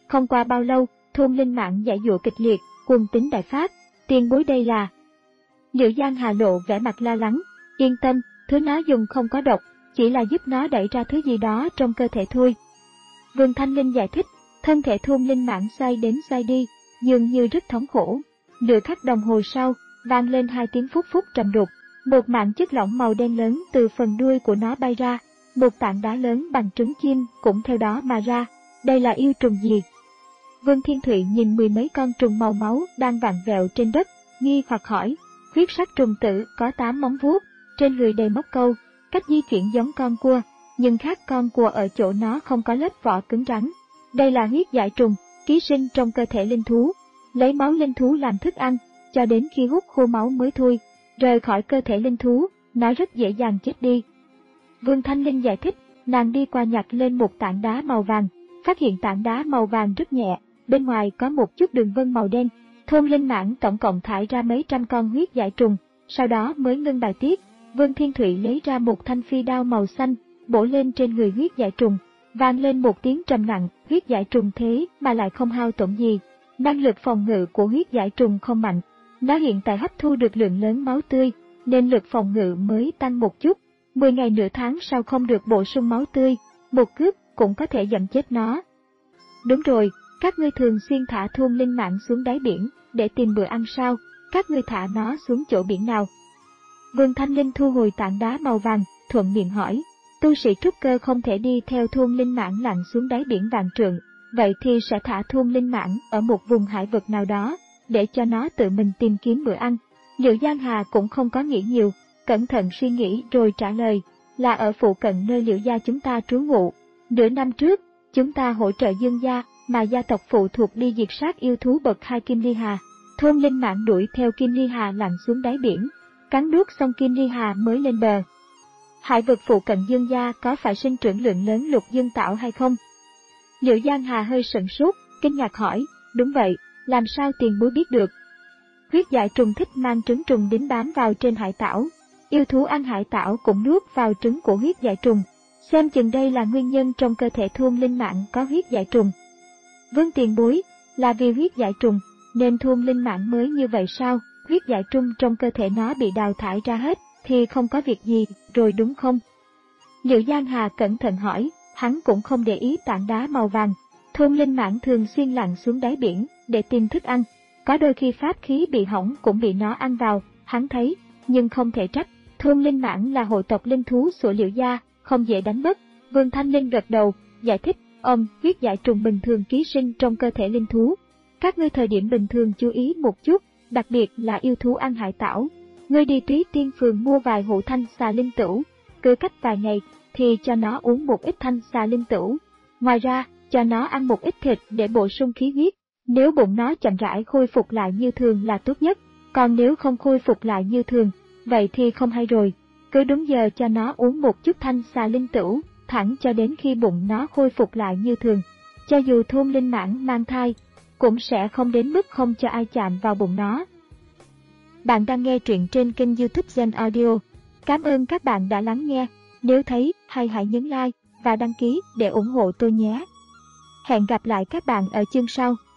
Không qua bao lâu, thôn linh mãng giãy giụa kịch liệt, quân tính đại phát. Tiền bối đây là... Liễu Giang Hà lộ vẻ mặt lo lắng. Yên tâm, thứ nó dùng không có độc, chỉ là giúp nó đẩy ra thứ gì đó trong cơ thể thôi. Vương Thanh Linh giải thích, thân thể thôn linh mãng xoay đến xoay đi, dường như rất thống khổ. Nửa khắc đồng hồ sau, vang lên hai tiếng phút phút trầm đục. Một mảng chất lỏng màu đen lớn từ phần đuôi của nó bay ra, một tảng đá lớn bằng trứng chim cũng theo đó mà ra. Đây là yêu trùng gì? Vương Thiên Thụy nhìn mười mấy con trùng màu máu đang vặn vẹo trên đất, nghi hoặc hỏi. Huyết sắc trùng tử có tám móng vuốt, trên người đầy móc câu, cách di chuyển giống con cua, nhưng khác con cua ở chỗ nó không có lớp vỏ cứng rắn. Đây là huyết dại trùng, ký sinh trong cơ thể linh thú, lấy máu linh thú làm thức ăn, cho đến khi hút khô máu mới thôi. Rời khỏi cơ thể linh thú, nó rất dễ dàng chết đi. Vương Thanh Linh giải thích, nàng đi qua nhặt lên một tảng đá màu vàng, phát hiện tảng đá màu vàng rất nhẹ, bên ngoài có một chút đường vân màu đen. Thôn linh mãng tổng cộng thải ra mấy trăm con huyết dại trùng, sau đó mới ngưng bài tiết. Vương Thiên Thụy lấy ra một thanh phi đao màu xanh, bổ lên trên người huyết dại trùng, vang lên một tiếng trầm nặng. Huyết dại trùng thế mà lại không hao tổn gì, năng lực phòng ngự của huyết dại trùng không mạnh. Nó hiện tại hấp thu được lượng lớn máu tươi, nên lực phòng ngự mới tăng một chút. Mười ngày nửa tháng sau không được bổ sung máu tươi, một cước cũng có thể dẫm chết nó. Đúng rồi, các ngươi thường xuyên thả thôn linh mãng xuống đáy biển để tìm bữa ăn sao? Các ngươi thả nó xuống chỗ biển nào? Vương Thanh Linh thu hồi tảng đá màu vàng, thuận miệng hỏi. Tu sĩ trúc cơ không thể đi theo thôn linh mãng lặn xuống đáy biển vạn trượng, vậy thì sẽ thả thôn linh mãng ở một vùng hải vực nào đó, để cho nó tự mình tìm kiếm bữa ăn. Liễu Giang Hà cũng không có nghĩ nhiều, cẩn thận suy nghĩ rồi trả lời, là ở phụ cận nơi Liễu gia chúng ta trú ngụ. Nửa năm trước, chúng ta hỗ trợ Dương gia, mà gia tộc phụ thuộc đi diệt sát yêu thú bậc hai Kim Ly Hà. Thôn linh mãng đuổi theo Kim Ly Hà lặn xuống đáy biển, cắn nuốt xong Kim Ly Hà mới lên bờ. Hải vực phụ cận Dương gia có phải sinh trưởng lượng lớn lục dương tảo hay không? Liễu Giang Hà hơi sửng sốt, kinh ngạc hỏi, đúng vậy, làm sao tiền bối biết được? Huyết dại trùng thích mang trứng trùng đính bám vào trên hải tảo, yêu thú ăn hải tảo cũng nuốt vào trứng của huyết dại trùng, xem chừng đây là nguyên nhân trong cơ thể thôn linh mãng có huyết dại trùng. Vương tiền bối, là vì huyết dại trùng, nên thôn linh mãng mới như vậy sao? Huyết dại trùng trong cơ thể nó bị đào thải ra hết, thì không có việc gì, rồi đúng không? Liễu Giang Hà cẩn thận hỏi, hắn cũng không để ý tảng đá màu vàng. Thôn linh mãng thường xuyên lặn xuống đáy biển để tìm thức ăn, có đôi khi pháp khí bị hỏng cũng bị nó ăn vào, hắn thấy, nhưng không thể trách. Thôn linh mãng là hộ tộc linh thú của Liễu gia, không dễ đánh mất. Vương Thanh Linh gật đầu, giải thích, ông, huyết dại trùng bình thường ký sinh trong cơ thể linh thú. Các ngươi thời điểm bình thường chú ý một chút, đặc biệt là yêu thú ăn hải tảo. Ngươi đi Túy Tiên phường mua vài hũ thanh xà linh tửu, cứ cách vài ngày thì cho nó uống một ít thanh xà linh tửu. Ngoài ra, cho nó ăn một ít thịt để bổ sung khí huyết. Nếu bụng nó chậm rãi khôi phục lại như thường là tốt nhất, còn nếu không khôi phục lại như thường, vậy thì không hay rồi. Cứ đúng giờ cho nó uống một chút thanh xà linh tửu, thẳng cho đến khi bụng nó khôi phục lại như thường. Cho dù thôn linh mãng mang thai, cũng sẽ không đến mức không cho ai chạm vào bụng nó. Bạn đang nghe truyện trên kênh YouTube Gen Audio. Cảm ơn các bạn đã lắng nghe. Nếu thấy hay hãy nhấn like và đăng ký để ủng hộ tôi nhé. Hẹn gặp lại các bạn ở chương sau.